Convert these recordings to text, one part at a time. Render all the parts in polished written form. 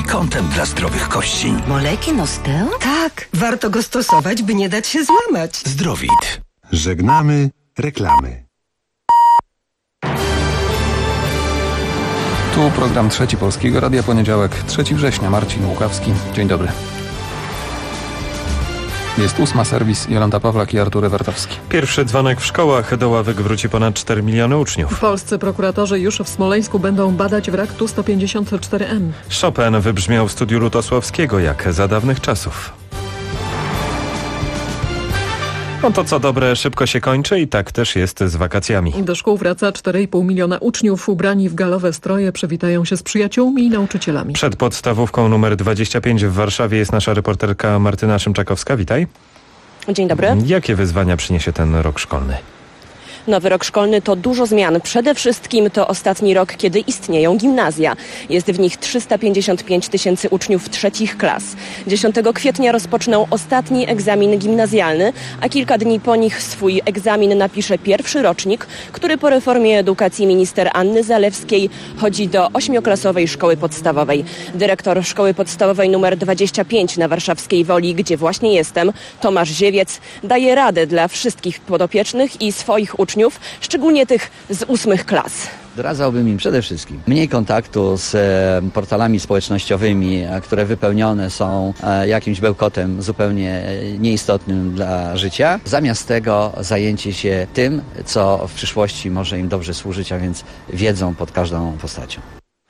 kątem dla zdrowych kości. Molekin Osteo? Tak, warto go stosować, by nie dać się złamać. Zdrowit. Żegnamy reklamy. Tu program Trzeci Polskiego Radia, poniedziałek, 3 września, Marcin Łukawski. Dzień dobry. Jest 8. serwis, Jolanta Pawlak i Artur Ewartowski. Pierwszy dzwonek w szkołach. Do ławek wróci ponad 4 miliony uczniów. Polscy prokuratorzy już w Smoleńsku będą badać wrak Tu-154M. Chopin wybrzmiał w studiu Lutosławskiego jak za dawnych czasów. No to co dobre, szybko się kończy i tak też jest z wakacjami. Do szkół wraca 4,5 miliona uczniów. Ubrani w galowe stroje przywitają się z przyjaciółmi i nauczycielami. Przed podstawówką numer 25 w Warszawie jest nasza reporterka Martyna Szymczakowska. Witaj. Dzień dobry. Jakie wyzwania przyniesie ten rok szkolny? Nowy rok szkolny to dużo zmian. Przede wszystkim to ostatni rok, kiedy istnieją gimnazja. Jest w nich 355 tysięcy uczniów trzecich klas. 10 kwietnia rozpoczną ostatni egzamin gimnazjalny, a kilka dni po nich swój egzamin napisze pierwszy rocznik, który po reformie edukacji minister Anny Zalewskiej chodzi do 8-klasowej szkoły podstawowej. Dyrektor szkoły podstawowej numer 25 na Warszawskiej Woli, gdzie właśnie jestem, Tomasz Ziewiec, daje radę dla wszystkich podopiecznych i swoich uczniów, szczególnie tych z 8 klas. Doradzałbym im przede wszystkim mniej kontaktu z portalami społecznościowymi, które wypełnione są jakimś bełkotem zupełnie nieistotnym dla życia. Zamiast tego zajęcie się tym, co w przyszłości może im dobrze służyć, a więc wiedzą pod każdą postacią.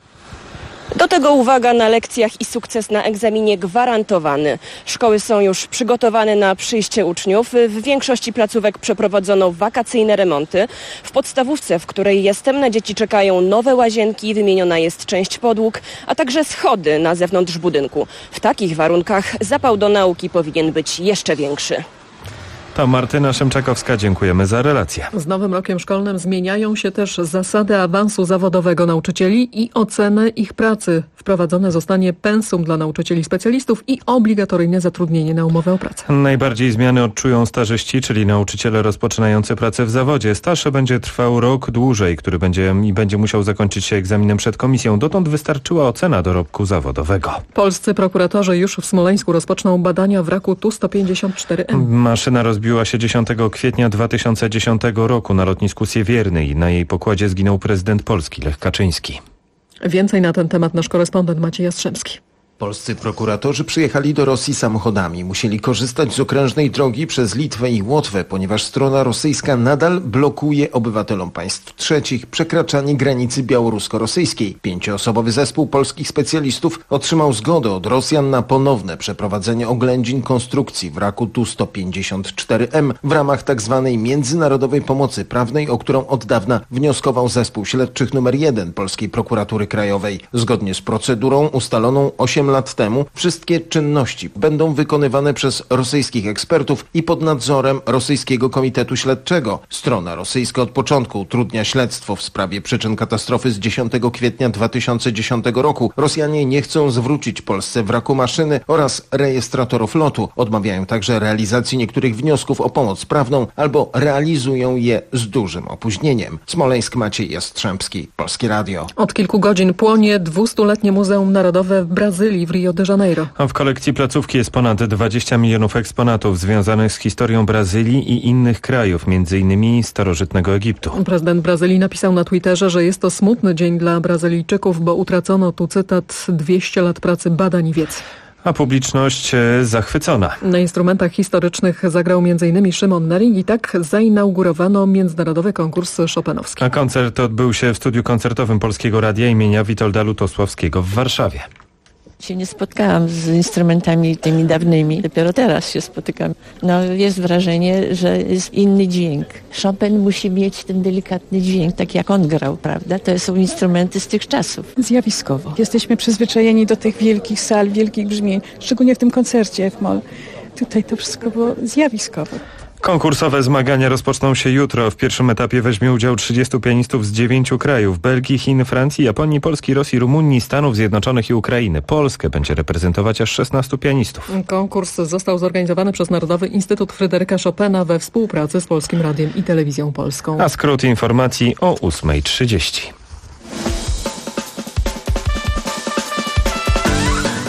Do tego uwaga na lekcjach i sukces na egzaminie gwarantowany. Szkoły są już przygotowane na przyjście uczniów. W większości placówek przeprowadzono wakacyjne remonty. W podstawówce, w której jestem, na dzieci czekają nowe łazienki, wymieniona jest część podłóg, a także schody na zewnątrz budynku. W takich warunkach zapał do nauki powinien być jeszcze większy. To Martyna Szymczakowska, dziękujemy za relację. Z nowym rokiem szkolnym zmieniają się też zasady awansu zawodowego nauczycieli i oceny ich pracy. Wprowadzone zostanie pensum dla nauczycieli specjalistów i obligatoryjne zatrudnienie na umowę o pracę. Najbardziej zmiany odczują stażyści, czyli nauczyciele rozpoczynający pracę w zawodzie. Staż będzie trwał rok dłużej, który będzie musiał zakończyć się egzaminem przed komisją. Dotąd wystarczyła ocena dorobku zawodowego. Polscy prokuratorzy już w Smoleńsku rozpoczną badania wraku Tu-154M. Maszyna rozbiła się 10 kwietnia 2010 roku na lotnisku Siewiernej. Na jej pokładzie zginął prezydent Polski Lech Kaczyński. Więcej na ten temat nasz korespondent Maciej Jastrzębski. Polscy prokuratorzy przyjechali do Rosji samochodami. Musieli korzystać z okrężnej drogi przez Litwę i Łotwę, ponieważ strona rosyjska nadal blokuje obywatelom państw trzecich przekraczanie granicy białorusko-rosyjskiej. 5-osobowy zespół polskich specjalistów otrzymał zgodę od Rosjan na ponowne przeprowadzenie oględzin konstrukcji wraku Tu-154M w ramach tzw. międzynarodowej pomocy prawnej, o którą od dawna wnioskował zespół śledczych nr 1 Polskiej Prokuratury Krajowej. Zgodnie z procedurą ustaloną 8 lat temu wszystkie czynności będą wykonywane przez rosyjskich ekspertów i pod nadzorem Rosyjskiego Komitetu Śledczego. Strona rosyjska od początku utrudnia śledztwo w sprawie przyczyn katastrofy z 10 kwietnia 2010 roku. Rosjanie nie chcą zwrócić Polsce wraku maszyny oraz rejestratorów lotu. Odmawiają także realizacji niektórych wniosków o pomoc prawną albo realizują je z dużym opóźnieniem. Smoleńsk, Maciej Jastrzębski, Polskie Radio. Od kilku godzin płonie 200-letnie Muzeum Narodowe w Brazylii, w Rio de Janeiro. A w kolekcji placówki jest ponad 20 milionów eksponatów związanych z historią Brazylii i innych krajów, m.in. starożytnego Egiptu. Prezydent Brazylii napisał na Twitterze, że jest to smutny dzień dla Brazylijczyków, bo utracono, tu cytat, 200 lat pracy, badań i wiedzy. A publiczność zachwycona. Na instrumentach historycznych zagrał m.in. Szymon Nering i tak zainaugurowano międzynarodowy konkurs chopinowski. A koncert odbył się w studiu koncertowym Polskiego Radia imienia Witolda Lutosławskiego w Warszawie. Się nie spotkałam z instrumentami tymi dawnymi. Dopiero teraz się spotykam. No, jest wrażenie, że jest inny dźwięk. Chopin musi mieć ten delikatny dźwięk, tak jak on grał, prawda? To są instrumenty z tych czasów. Zjawiskowo. Jesteśmy przyzwyczajeni do tych wielkich sal, wielkich brzmień, szczególnie w tym koncercie F-moll. Tutaj to wszystko było zjawiskowe. Konkursowe zmagania rozpoczną się jutro. W pierwszym etapie weźmie udział 30 pianistów z 9 krajów: Belgii, Chin, Francji, Japonii, Polski, Rosji, Rumunii, Stanów Zjednoczonych i Ukrainy. Polskę będzie reprezentować aż 16 pianistów. Konkurs został zorganizowany przez Narodowy Instytut Fryderyka Chopina we współpracy z Polskim Radiem i Telewizją Polską. A skrót informacji o 8:30.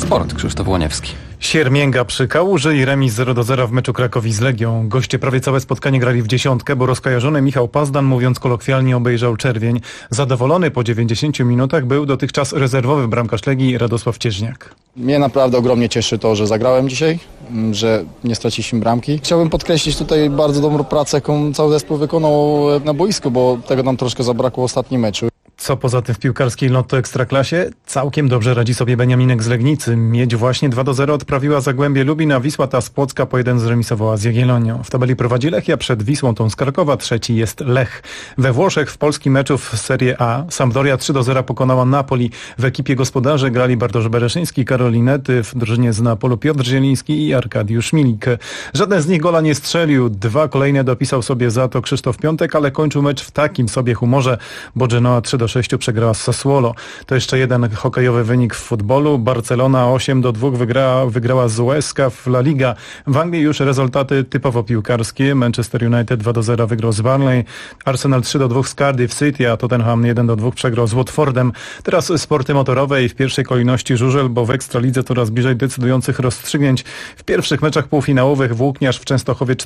Sport, Krzysztof Łoniewski. Siermięga przy Kałuży i remis 0-0 w meczu Krakowi z Legią. Goście prawie całe spotkanie grali w dziesiątkę, bo rozkojarzony Michał Pazdan, mówiąc kolokwialnie, obejrzał czerwień. Zadowolony po 90 minutach był dotychczas rezerwowy bramkarz Legii Radosław Cieźniak. Mnie naprawdę ogromnie cieszy to, że zagrałem dzisiaj, że nie straciliśmy bramki. Chciałbym podkreślić tutaj bardzo dobrą pracę, jaką cały zespół wykonał na boisku, bo tego nam troszkę zabrakło w ostatnim meczu. Co poza tym w piłkarskiej Lotto Ekstraklasie? Całkiem dobrze radzi sobie Beniaminek z Legnicy. Miedź właśnie 2-0 odprawiła Zagłębie Lubin, a Wisła ta z Płocka po 1 zremisowała z Jagiellonią. W tabeli prowadzi Lechia, przed Wisłą tą z Krakowa, trzeci jest Lech. We Włoszech w polskim meczu w Serie A Sampdoria 3-0 pokonała Napoli. W ekipie gospodarzy grali Bartosz Bereszyński, Karolinety, w drużynie z Napolu Piotr Zieliński i Arkadiusz Milik. Żaden z nich gola nie strzelił. 2 kolejne dopisał sobie za to Krzysztof Piątek, ale kończył mecz w takim sobie humorze, bo Genoa 3-6 przegrała z Sassuolo. To jeszcze jeden hokejowy wynik w futbolu. Barcelona 8-2 wygrała z Huesca w La Liga. W Anglii już rezultaty typowo piłkarskie. Manchester United 2-0 wygrał z Burnley. Arsenal 3-2 z Cardiff City, a Tottenham 1-2 przegrał z Watfordem. Teraz sporty motorowe i w pierwszej kolejności żużel, bo w Ekstralidze coraz bliżej decydujących rozstrzygnięć. W pierwszych meczach półfinałowych Włókniarz w Częstochowie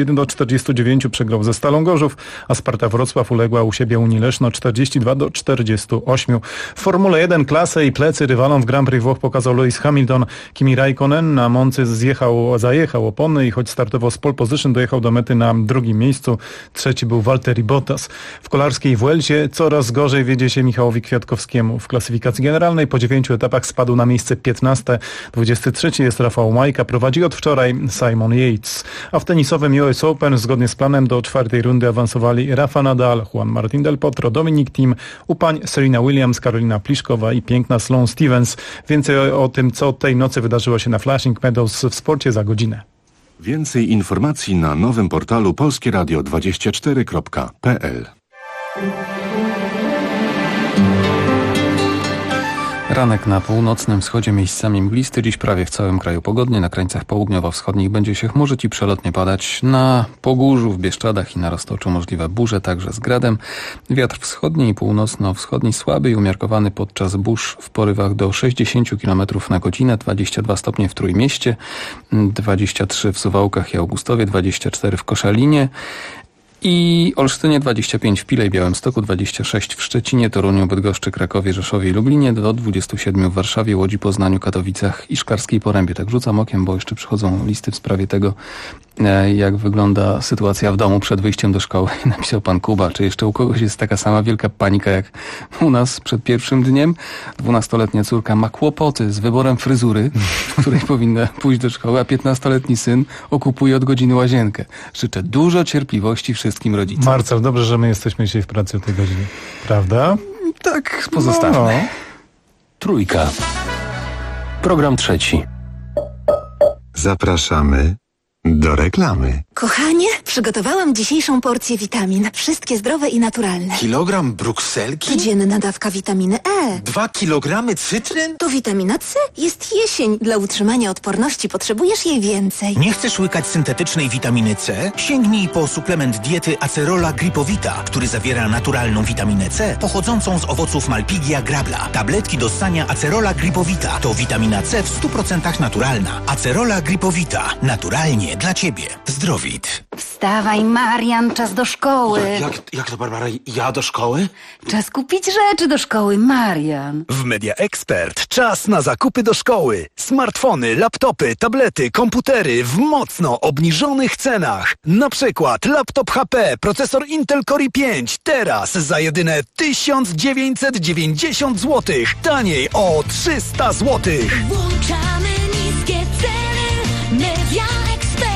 41-49 przegrał ze Stalą Gorzów, a Sparta Wrocław uległa u siebie Unii Leszno 42-48. W Formule 1 klasę i plecy rywalom w Grand Prix Włoch pokazał Lewis Hamilton. Kimi Räikkönen na Moncy zajechał opony i choć startował z pole position, dojechał do mety na drugim miejscu. Trzeci był Valtteri Bottas. W kolarskiej Vuelcie coraz gorzej wiedzie się Michałowi Kwiatkowskiemu. W klasyfikacji generalnej po 9 etapach spadł na miejsce 15. 23 jest Rafał Majka, prowadzi od wczoraj Simon Yates. A w tenisowym US Open zgodnie z planem do 4. rundy awansowali Rafa Nadal, Juan Martín del Potro, Dominic Thiem, u pań Serena Williams, Karolina Pliszkowa i piękna Sloane Stevens. Więcej o tym, co tej nocy wydarzyło się na Flushing Meadows w sporcie za godzinę. Więcej informacji na nowym portalu polskieradio24.pl. Ranek na północnym wschodzie miejscami mglisty, dziś prawie w całym kraju pogodnie, na krańcach południowo-wschodnich będzie się chmurzyć i przelotnie padać. Na Pogórzu, w Bieszczadach i na Roztoczu możliwe burze, także z gradem. Wiatr wschodni i północno-wschodni słaby i umiarkowany podczas burz w porywach do 60 km na godzinę, 22 stopnie w Trójmieście, 23 w Suwałkach i Augustowie, 24 w Koszalinie i Olsztynie, 25 w Pile i Białymstoku, 26 w Szczecinie, Toruniu, Bydgoszczy, Krakowie, Rzeszowie i Lublinie, do 27 w Warszawie, Łodzi, Poznaniu, Katowicach i Szklarskiej Porębie. Tak rzucam okiem, bo jeszcze przychodzą listy w sprawie tego, jak wygląda sytuacja w domu przed wyjściem do szkoły. Napisał pan Kuba, czy jeszcze u kogoś jest taka sama wielka panika jak u nas przed pierwszym dniem? 12-letnia córka ma kłopoty z wyborem fryzury, w której powinna pójść do szkoły, a 15-letni syn okupuje od godziny łazienkę. Życzę dużo cierpliwości wszystkim rodzicom. Marcel, dobrze, że my jesteśmy dzisiaj w pracy o tej godzinie. Prawda? Tak, pozostawmy. No. Trójka. Program trzeci. Zapraszamy do reklamy. Kochanie, przygotowałam dzisiejszą porcję witamin. Wszystkie zdrowe i naturalne. Kilogram brukselki? Codzienna dawka witaminy E. 2 kilogramy cytryn? To witamina C. Jest jesień. Dla utrzymania odporności potrzebujesz jej więcej. Nie chcesz łykać syntetycznej witaminy C? Sięgnij po suplement diety Acerola Gripowita, który zawiera naturalną witaminę C pochodzącą z owoców Malpighia grabla. Tabletki do ssania Acerola Gripowita to witamina C w 100% naturalna. Acerola Gripowita. Naturalnie dla Ciebie. Zdrowit. Wstawaj, Marian, czas do szkoły. Jak to, Barbara? Ja do szkoły? Czas kupić rzeczy do szkoły, Marian. W Media Expert czas na zakupy do szkoły. Smartfony, laptopy, tablety, komputery w mocno obniżonych cenach. Na przykład laptop HP, procesor Intel Core i5 teraz za jedyne 1990 zł. Taniej o 300 zł. Włączamy niskie ceny. Media Expert.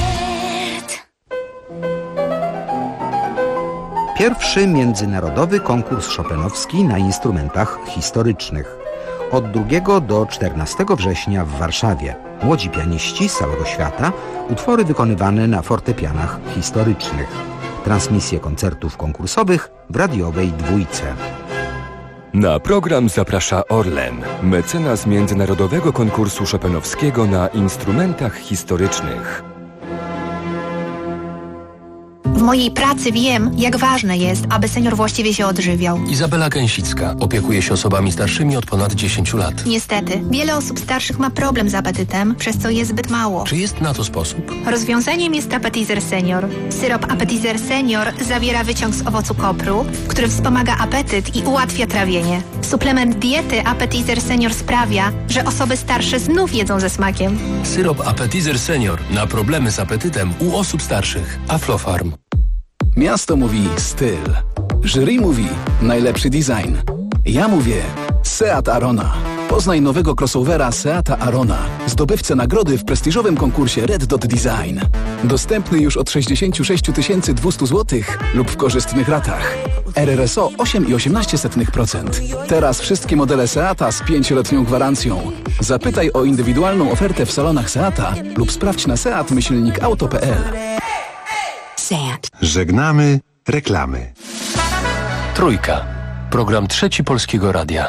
Pierwszy międzynarodowy konkurs chopinowski na instrumentach historycznych. Od 2 do 14 września w Warszawie. Młodzi pianiści z całego świata, utwory wykonywane na fortepianach historycznych. Transmisje koncertów konkursowych w radiowej Dwójce. Na program zaprasza Orlen, mecenas międzynarodowego konkursu chopinowskiego na instrumentach historycznych. W mojej pracy wiem, jak ważne jest, aby senior właściwie się odżywiał. Izabela Gęsicka opiekuje się osobami starszymi od ponad 10 lat. Niestety, wiele osób starszych ma problem z apetytem, przez co je zbyt mało. Czy jest na to sposób? Rozwiązaniem jest Appetizer Senior. Syrop Appetizer Senior zawiera wyciąg z owocu kopru, który wspomaga apetyt i ułatwia trawienie. Suplement diety Appetizer Senior sprawia, że osoby starsze znów jedzą ze smakiem. Syrop Appetizer Senior na problemy z apetytem u osób starszych. Aflofarm. Miasto mówi styl. Jury mówi najlepszy design. Ja mówię Seat Arona. Poznaj nowego crossovera Seata Arona, zdobywcę nagrody w prestiżowym konkursie Red Dot Design. Dostępny już od 66 200 zł lub w korzystnych ratach. RRSO 8,18%. Teraz wszystkie modele Seata z 5-letnią gwarancją. Zapytaj o indywidualną ofertę w salonach Seata lub sprawdź na seat-auto.pl. Seat. Żegnamy reklamy. Trójka. Program Trzeci Polskiego Radia.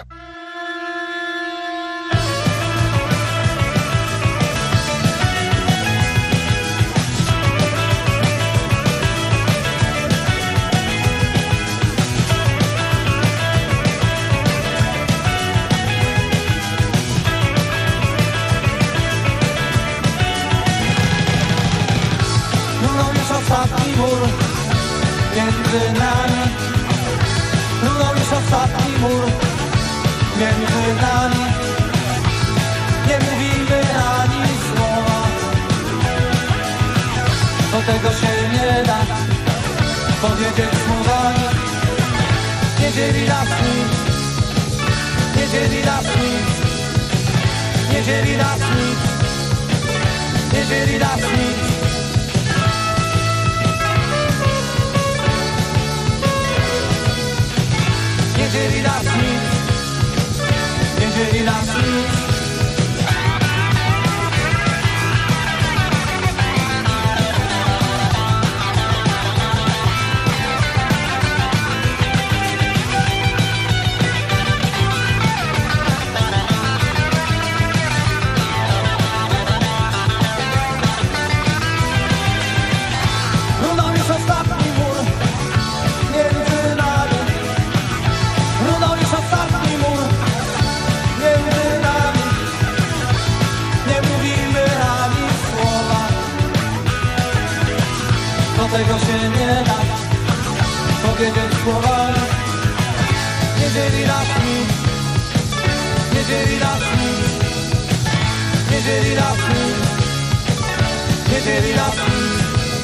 Między nami runął już ostatni mur. Między nami nie mówimy ani słowa. Do tego się nie da powiedzieć słowami. Nie dzieli nas nic, nie dzieli nas nic, nie dzieli nas nic, nie dzieli nas nic. Nie dzieli nas nic, nie dzieli nas nic. Runął już ostatni mur między nami. Runął już ostatni mur między nami. Nie mówimy ani słowa. Do tego się nie da powiedzieć słowami. Nie dzieli nas nic, nie dzieli nas nic, nie dzieli nas nic, nie dzieli nas nic.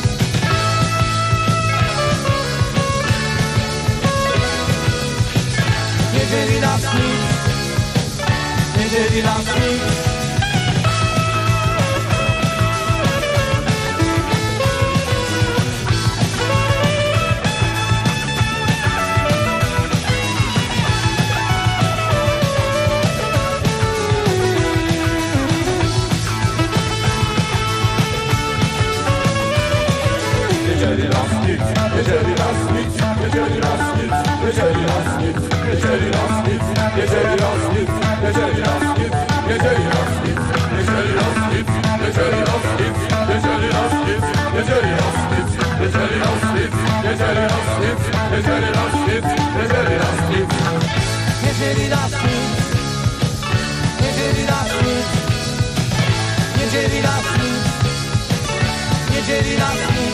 Nie dzieli nas nic, nie dzieli nas nic. Nie dzieli nas nic, nie dzieli nas nic, nie dzieli nas nic, nie dzieli nas nic, nie dzieli nas nic, nie dzieli nas nic, nie dzieli nas nic, nie dzieli nas nic, nie dzieli nas nic, nie dzieli nas nic, nie dzieli nas nic, nie dzieli nas nic, nie dzieli nas nic, nie dzieli nas nic, nie dzieli nas nic, nie dzieli nas nic, nie dzieli nas nic, nie dzieli nas nic, nie dzieli nas nic, nie dzieli nas nic.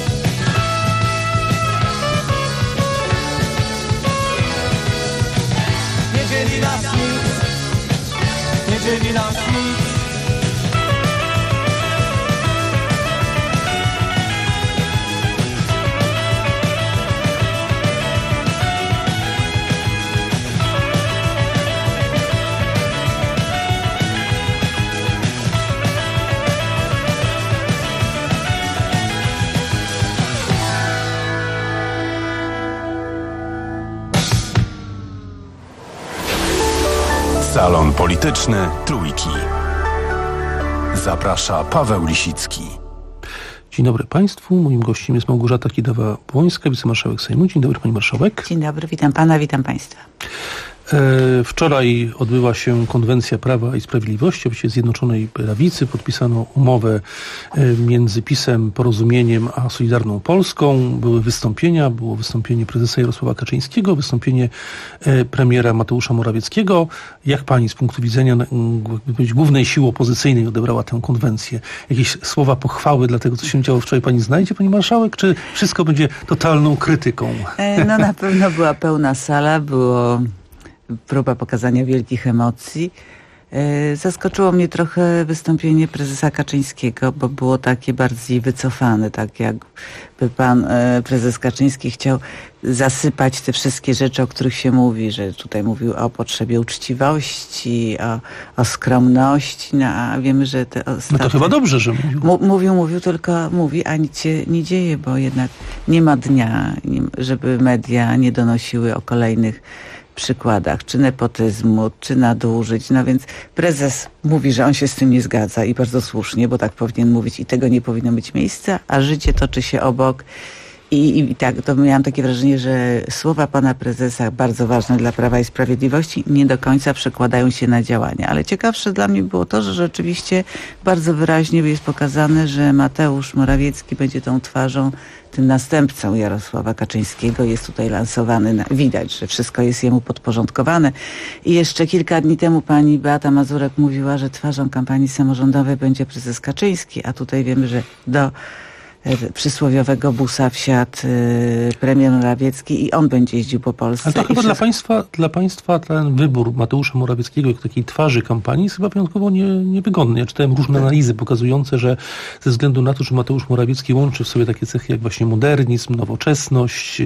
Nie dzieli nas nic, nie dzieli nas nic. Salon Polityczny Trójki. Zaprasza Paweł Lisicki. Dzień dobry Państwu. Moim gościem jest Małgorzata Kidawa-Błońska, wicemarszałek Sejmu. Dzień dobry Pani Marszałek. Dzień dobry, witam Pana, witam Państwa. Wczoraj odbyła się konwencja Prawa i Sprawiedliwości, oczywiście Zjednoczonej Prawicy. Podpisano umowę między PiS-em, Porozumieniem a Solidarną Polską. Były wystąpienia, było wystąpienie prezesa Jarosława Kaczyńskiego, wystąpienie premiera Mateusza Morawieckiego. Jak pani z punktu widzenia głównej siły opozycyjnej odebrała tę konwencję? Jakieś słowa pochwały dla tego, co się działo wczoraj pani znajdzie, pani marszałek? Czy wszystko będzie totalną krytyką? No na pewno była pełna sala, było próba pokazania wielkich emocji. Zaskoczyło mnie trochę wystąpienie prezesa Kaczyńskiego, bo było takie bardziej wycofane, tak jakby pan prezes Kaczyński chciał zasypać te wszystkie rzeczy, o których się mówi, że tutaj mówił o potrzebie uczciwości, o skromności, no a wiemy, że te ostatnie... No to chyba dobrze, że mówił. Mówił, tylko mówi, a nic się nie dzieje, bo jednak nie ma dnia, żeby media nie donosiły o kolejnych przykładach, czy nepotyzmu, czy nadużyć. No więc prezes mówi, że on się z tym nie zgadza i bardzo słusznie, bo tak powinien mówić i tego nie powinno mieć miejsca, a życie toczy się obok. I tak, to miałam takie wrażenie, że słowa pana prezesa, bardzo ważne dla Prawa i Sprawiedliwości, nie do końca przekładają się na działania. Ale ciekawsze dla mnie było to, że rzeczywiście bardzo wyraźnie jest pokazane, że Mateusz Morawiecki będzie tą twarzą, tym następcą Jarosława Kaczyńskiego. Jest tutaj lansowany, widać, że wszystko jest jemu podporządkowane. I jeszcze kilka dni temu pani Beata Mazurek mówiła, że twarzą kampanii samorządowej będzie prezes Kaczyński, a tutaj wiemy, że do przysłowiowego busa wsiadł premier Morawiecki i on będzie jeździł po Polsce. Ale to chyba dla państwa ten wybór Mateusza Morawieckiego jako takiej twarzy kampanii jest chyba wyjątkowo niewygodny. Ja czytałem różne analizy pokazujące, że ze względu na to, że Mateusz Morawiecki łączy w sobie takie cechy jak właśnie modernizm, nowoczesność,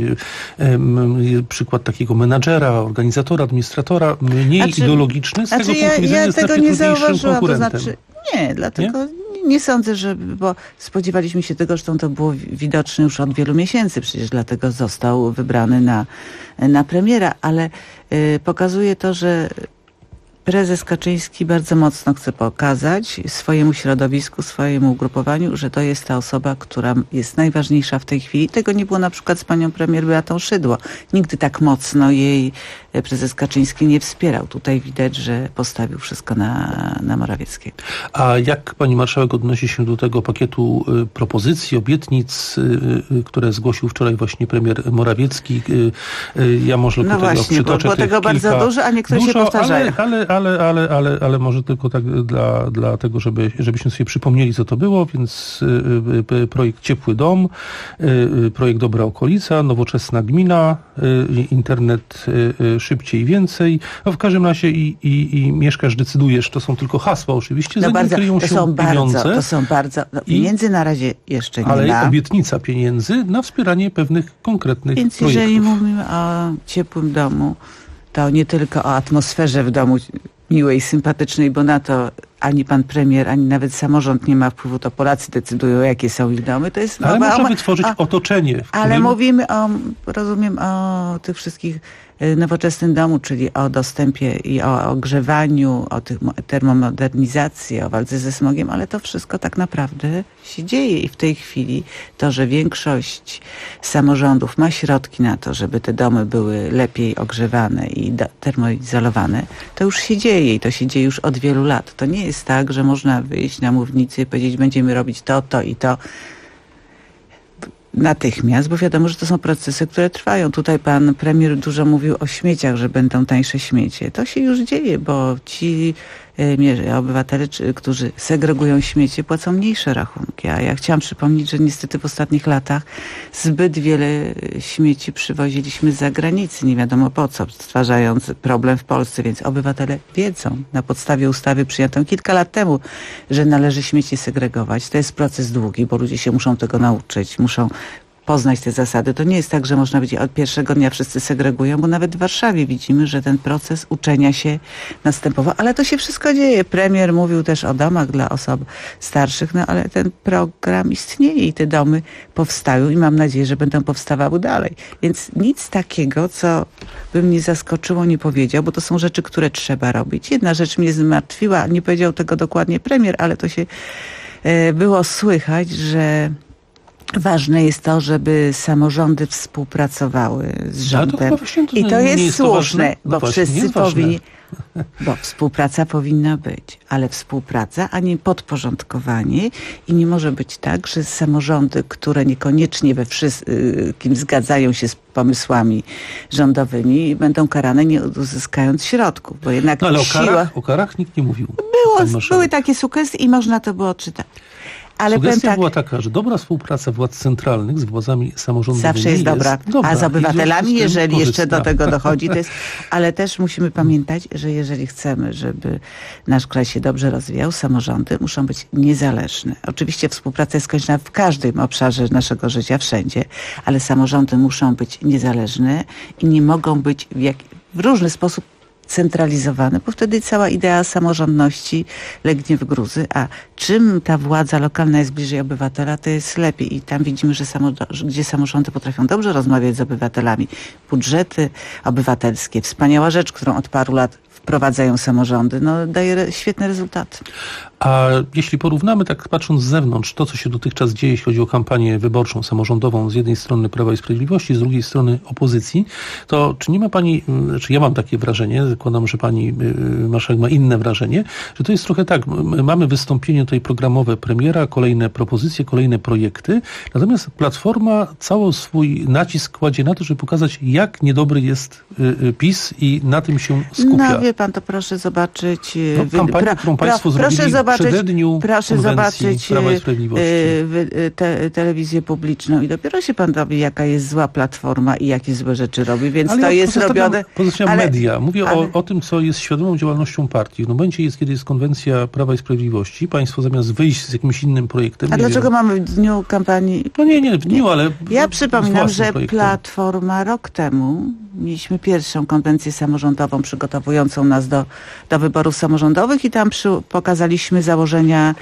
przykład takiego menadżera, organizatora, administratora, mniej ideologiczny, z tego punktu widzenia jest znacznie trudniejszym konkurentem. Nie, dlatego nie sądzę, bo spodziewaliśmy się tego, zresztą to było widoczne już od wielu miesięcy, przecież dlatego został wybrany na premiera, ale pokazuje to, że prezes Kaczyński bardzo mocno chce pokazać swojemu środowisku, swojemu ugrupowaniu, że to jest ta osoba, która jest najważniejsza w tej chwili. Tego nie było na przykład z panią premier Beatą Szydło. Nigdy tak mocno jej prezes Kaczyński nie wspierał. Tutaj widać, że postawił wszystko na Morawieckiego. A jak pani marszałek odnosi się do tego pakietu propozycji, obietnic, które zgłosił wczoraj właśnie premier Morawiecki? Ja może no tego właśnie, przytoczę bo tego bardzo dużo, a niektóre się powtarzają. Ale może tylko tak dla tego, żebyśmy sobie przypomnieli, co to było, więc projekt Ciepły Dom, projekt Dobra Okolica, Nowoczesna Gmina, internet szybciej i więcej. No w każdym razie i mieszkasz, decydujesz. To są tylko hasła oczywiście, za nim kryją się pieniądze. To są bardzo, pieniędzy na razie jeszcze nie ma. Ale obietnica pieniędzy na wspieranie pewnych konkretnych projektów. Więc jeżeli mówimy o ciepłym domu, to nie tylko o atmosferze w domu miłej, sympatycznej, bo na to ani pan premier, ani nawet samorząd nie ma wpływu, to Polacy decydują, jakie są ich domy. To jest ale można wytworzyć otoczenie. Ale mówimy rozumiem o tych wszystkich nowoczesnym domu, czyli o dostępie i o ogrzewaniu, o termomodernizacji, o walce ze smogiem, ale to wszystko tak naprawdę się dzieje i w tej chwili to, że większość samorządów ma środki na to, żeby te domy były lepiej ogrzewane i termoizolowane, to już się dzieje i to się dzieje już od wielu lat. To nie jest tak, że można wyjść na mównicę i powiedzieć, będziemy robić to i to natychmiast, bo wiadomo, że to są procesy, które trwają. Tutaj pan premier dużo mówił o śmieciach, że będą tańsze śmiecie. To się już dzieje, bo ci obywatele, którzy segregują śmiecie, płacą mniejsze rachunki. A ja chciałam przypomnieć, że niestety w ostatnich latach zbyt wiele śmieci przywoziliśmy z zagranicy, nie wiadomo po co, stwarzając problem w Polsce, więc obywatele wiedzą na podstawie ustawy przyjętą kilka lat temu, że należy śmieci segregować. To jest proces długi, bo ludzie się muszą tego nauczyć, muszą poznać te zasady. To nie jest tak, że można powiedzieć, od pierwszego dnia wszyscy segregują, bo nawet w Warszawie widzimy, że ten proces uczenia się następował. Ale to się wszystko dzieje. Premier mówił też o domach dla osób starszych, no ale ten program istnieje i te domy powstają i mam nadzieję, że będą powstawały dalej. Więc nic takiego, co by mnie zaskoczyło, nie powiedział, bo to są rzeczy, które trzeba robić. Jedna rzecz mnie zmartwiła, nie powiedział tego dokładnie premier, ale to się było słychać, że Ważne jest to, żeby samorządy współpracowały z rządem. I to nie jest to słuszne, ważne? bo wszyscy powinni... Bo współpraca powinna być, ale współpraca, a nie podporządkowanie i nie może być tak, że samorządy, które niekoniecznie we wszystkim zgadzają się z pomysłami rządowymi, będą karane nie uzyskując środków, bo jednak ale siła... o karach nikt nie mówił. Były takie sugestie i można to było czytać. Ale sugestia była taka, że dobra współpraca władz centralnych z władzami samorządowymi zawsze jest dobra, a z obywatelami, jeżeli jeszcze do tego dochodzi, to jest, ale też musimy pamiętać, że jeżeli chcemy, żeby nasz kraj się dobrze rozwijał, samorządy muszą być niezależne. Oczywiście współpraca jest konieczna w każdym obszarze naszego życia, wszędzie, ale samorządy muszą być niezależne i nie mogą być w różny sposób centralizowane, bo wtedy cała idea samorządności legnie w gruzy, a czym ta władza lokalna jest bliżej obywatela, to jest lepiej i tam widzimy, że gdzie samorządy potrafią dobrze rozmawiać z obywatelami. Budżety obywatelskie, wspaniała rzecz, którą od paru lat wprowadzają samorządy, daje świetne rezultaty. A jeśli porównamy, tak patrząc z zewnątrz, to co się dotychczas dzieje, jeśli chodzi o kampanię wyborczą, samorządową, z jednej strony Prawa i Sprawiedliwości, z drugiej strony opozycji, to czy nie ma pani, czy ja mam takie wrażenie, zakładam, że pani marszałek ma inne wrażenie, że to jest trochę tak, mamy wystąpienie tutaj programowe premiera, kolejne propozycje, kolejne projekty, natomiast Platforma cały swój nacisk kładzie na to, żeby pokazać, jak niedobry jest PiS i na tym się skupia. No wie pan, to proszę zobaczyć... kampanię, którą państwo zrobili w przededniu konwencji Prawa i Sprawiedliwości. Telewizję publiczną i dopiero się pan dowie, jaka jest zła Platforma i jakie złe rzeczy robi, więc ale to jest robione... Pozostawiam media. Mówię o tym, co jest świadomą działalnością partii. W momencie, kiedy jest konwencja Prawa i Sprawiedliwości, państwo zamiast wyjść z jakimś innym projektem... A dlaczego mamy w dniu kampanii... No nie, w dniu, ale... Ja przypominam, że projektem. Platforma rok temu mieliśmy pierwszą konwencję samorządową przygotowującą nas do wyborów samorządowych i tam pokazaliśmy założenia,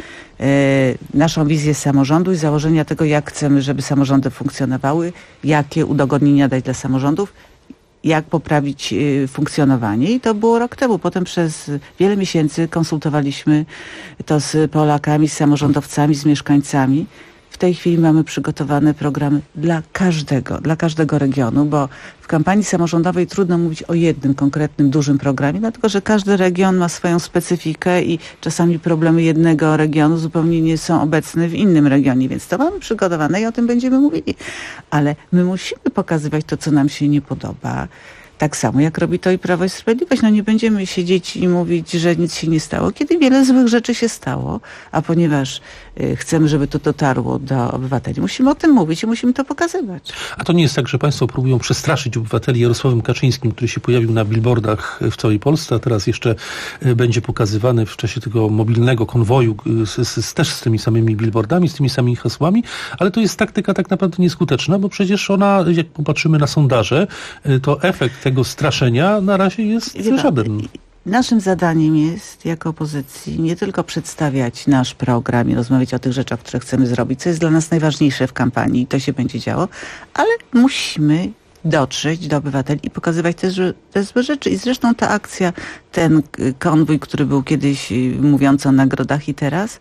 naszą wizję samorządu i założenia tego, jak chcemy, żeby samorządy funkcjonowały, jakie udogodnienia dać dla samorządów, jak poprawić funkcjonowanie. I to było rok temu. Potem przez wiele miesięcy konsultowaliśmy to z Polakami, z samorządowcami, z mieszkańcami. W tej chwili mamy przygotowane programy dla każdego regionu, bo w kampanii samorządowej trudno mówić o jednym konkretnym, dużym programie, dlatego że każdy region ma swoją specyfikę i czasami problemy jednego regionu zupełnie nie są obecne w innym regionie, więc to mamy przygotowane i o tym będziemy mówili. Ale my musimy pokazywać to, co nam się nie podoba. Tak samo jak robi to i Prawo i Sprawiedliwość. Nie będziemy siedzieć i mówić, że nic się nie stało, kiedy wiele złych rzeczy się stało, a ponieważ chcemy, żeby to dotarło do obywateli, musimy o tym mówić i musimy to pokazywać. A to nie jest tak, że państwo próbują przestraszyć obywateli Jarosławem Kaczyńskim, który się pojawił na billboardach w całej Polsce, a teraz jeszcze będzie pokazywany w czasie tego mobilnego konwoju też z tymi samymi billboardami, z tymi samymi hasłami, ale to jest taktyka tak naprawdę nieskuteczna, bo przecież ona, jak popatrzymy na sondaże, to efekt tego straszenia na razie jest żaden. Naszym zadaniem jest, jako opozycji, nie tylko przedstawiać nasz program i rozmawiać o tych rzeczach, które chcemy zrobić, co jest dla nas najważniejsze w kampanii i to się będzie działo, ale musimy dotrzeć do obywateli i pokazywać te złe rzeczy. I zresztą ta akcja, ten konwój, który był kiedyś mówiący o nagrodach i teraz,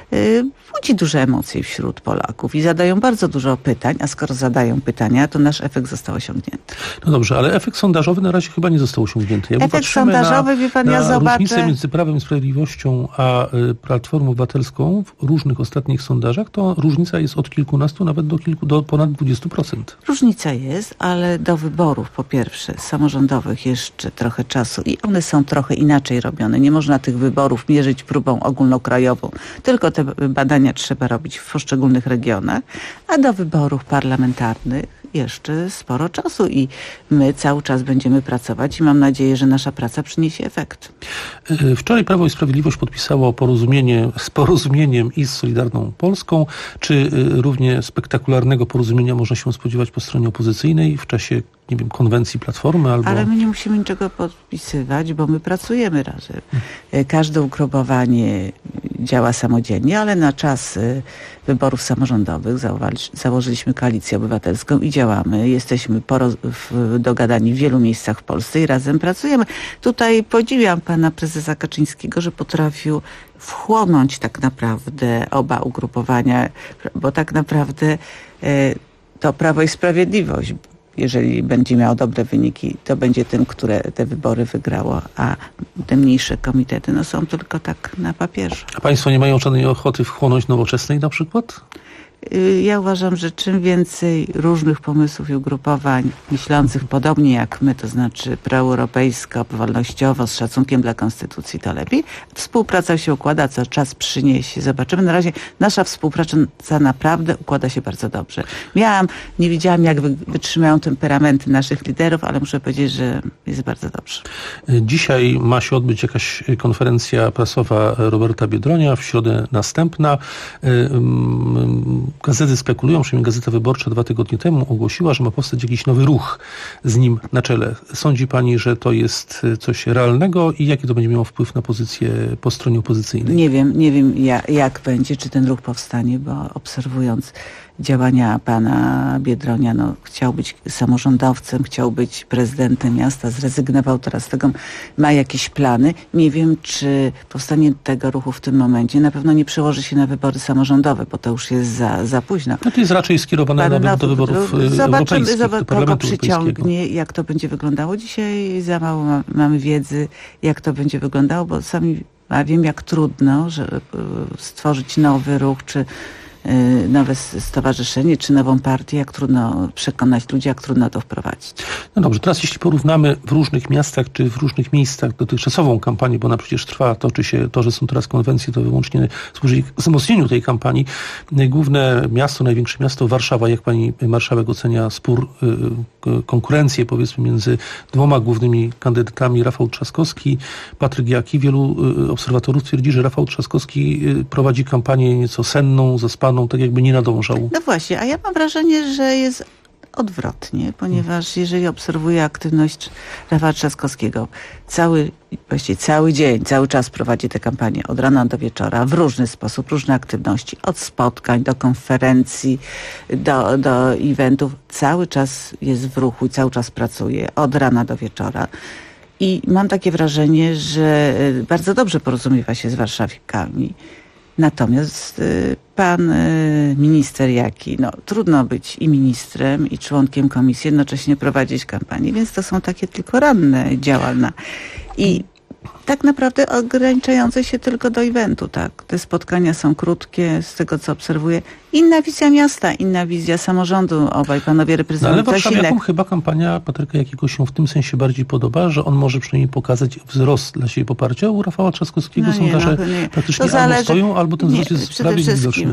budzi duże emocje wśród Polaków i zadają bardzo dużo pytań, a skoro zadają pytania, to nasz efekt został osiągnięty. No dobrze, ale efekt sondażowy na razie chyba nie został osiągnięty. Jak efekt sondażowy, wie pan, ja zobaczę... różnicę między Prawem i Sprawiedliwością a Platformą Obywatelską w różnych ostatnich sondażach, to różnica jest od kilkunastu nawet do ponad 20%. Różnica jest, ale do wyborów, po pierwsze, samorządowych jeszcze trochę czasu i one są trochę inaczej robione. Nie można tych wyborów mierzyć próbą ogólnokrajową, tylko te badania trzeba robić w poszczególnych regionach, a do wyborów parlamentarnych jeszcze sporo czasu i my cały czas będziemy pracować i mam nadzieję, że nasza praca przyniesie efekt. Wczoraj Prawo i Sprawiedliwość podpisało porozumieniem i z Solidarną Polską. Czy równie spektakularnego porozumienia można się spodziewać po stronie opozycyjnej w czasie, nie wiem, konwencji Platformy albo... Ale my nie musimy niczego podpisywać, bo my pracujemy razem. Każde ugrupowanie działa samodzielnie, ale na czas wyborów samorządowych założyliśmy Koalicję Obywatelską i działamy. Jesteśmy dogadani w wielu miejscach w Polsce i razem pracujemy. Tutaj podziwiam pana prezesa Kaczyńskiego, że potrafił wchłonąć tak naprawdę oba ugrupowania, bo tak naprawdę to Prawo i Sprawiedliwość, jeżeli będzie miało dobre wyniki, to będzie tym, które te wybory wygrało, a te mniejsze komitety są tylko tak na papierze. A państwo nie mają żadnej ochoty wchłonąć Nowoczesnej na przykład? Ja uważam, że czym więcej różnych pomysłów i ugrupowań myślących podobnie jak my, to znaczy proeuropejsko, wolnościowo, z szacunkiem dla konstytucji, to lepiej. Współpraca się układa, co czas przyniesie. Zobaczymy. Na razie nasza współpraca naprawdę układa się bardzo dobrze. Nie wiedziałam, jak wytrzymają temperamenty naszych liderów, ale muszę powiedzieć, że jest bardzo dobrze. Dzisiaj ma się odbyć jakaś konferencja prasowa Roberta Biedronia, w środę następna. Gazety spekulują, przynajmniej Gazeta Wyborcza 2 tygodnie temu ogłosiła, że ma powstać jakiś nowy ruch z nim na czele. Sądzi pani, że to jest coś realnego i jaki to będzie miało wpływ na pozycję po stronie opozycyjnej? Nie wiem jak będzie, czy ten ruch powstanie, bo obserwując działania pana Biedronia, chciał być samorządowcem, chciał być prezydentem miasta, zrezygnował teraz z tego, ma jakieś plany. Nie wiem, czy powstanie tego ruchu w tym momencie na pewno nie przełoży się na wybory samorządowe, bo to już jest za późno. No to jest raczej skierowane do wyborów europejskich, do kogo przyciągnie, jak to będzie wyglądało. Dzisiaj za mało mamy wiedzy, jak to będzie wyglądało, bo sami wiem, jak trudno stworzyć nowy ruch, czy nowe stowarzyszenie, czy nową partię, jak trudno przekonać ludzi, jak trudno to wprowadzić. No dobrze, teraz jeśli porównamy w różnych miastach, czy w różnych miejscach dotychczasową kampanię, bo ona przecież trwa, toczy się, to, że są teraz konwencje, to wyłącznie służy wzmocnieniu tej kampanii. Główne miasto, największe miasto Warszawa, jak pani marszałek ocenia konkurencję, powiedzmy, między dwoma głównymi kandydatami, Rafał Trzaskowski, Patryk Jaki. Wielu obserwatorów twierdzi, że Rafał Trzaskowski prowadzi kampanię nieco senną, zaspaną, tak jakby nie nadążał. No właśnie, a ja mam wrażenie, że jest odwrotnie, ponieważ jeżeli obserwuję aktywność Rafała Trzaskowskiego, właściwie cały dzień, cały czas prowadzi tę kampanię od rana do wieczora, w różny sposób, różne aktywności, od spotkań do konferencji, do eventów, cały czas jest w ruchu i cały czas pracuje od rana do wieczora. I mam takie wrażenie, że bardzo dobrze porozumiewa się z warszawiakami. Natomiast pan minister Jaki, trudno być i ministrem, i członkiem komisji, jednocześnie prowadzić kampanię, więc to są takie tylko ranne działania. I tak naprawdę ograniczające się tylko do eventu, tak. Te spotkania są krótkie, z tego co obserwuję. Inna wizja miasta, inna wizja samorządu, obaj panowie reprezentują. Ale warszawiakom chyba kampania Patryka Jakiego się w tym sensie bardziej podoba, że on może przynajmniej pokazać wzrost dla siebie poparcia. U Rafała Trzaskowskiego sondaże praktycznie albo stoją, albo ten wzrost jest prawie niewidoczny.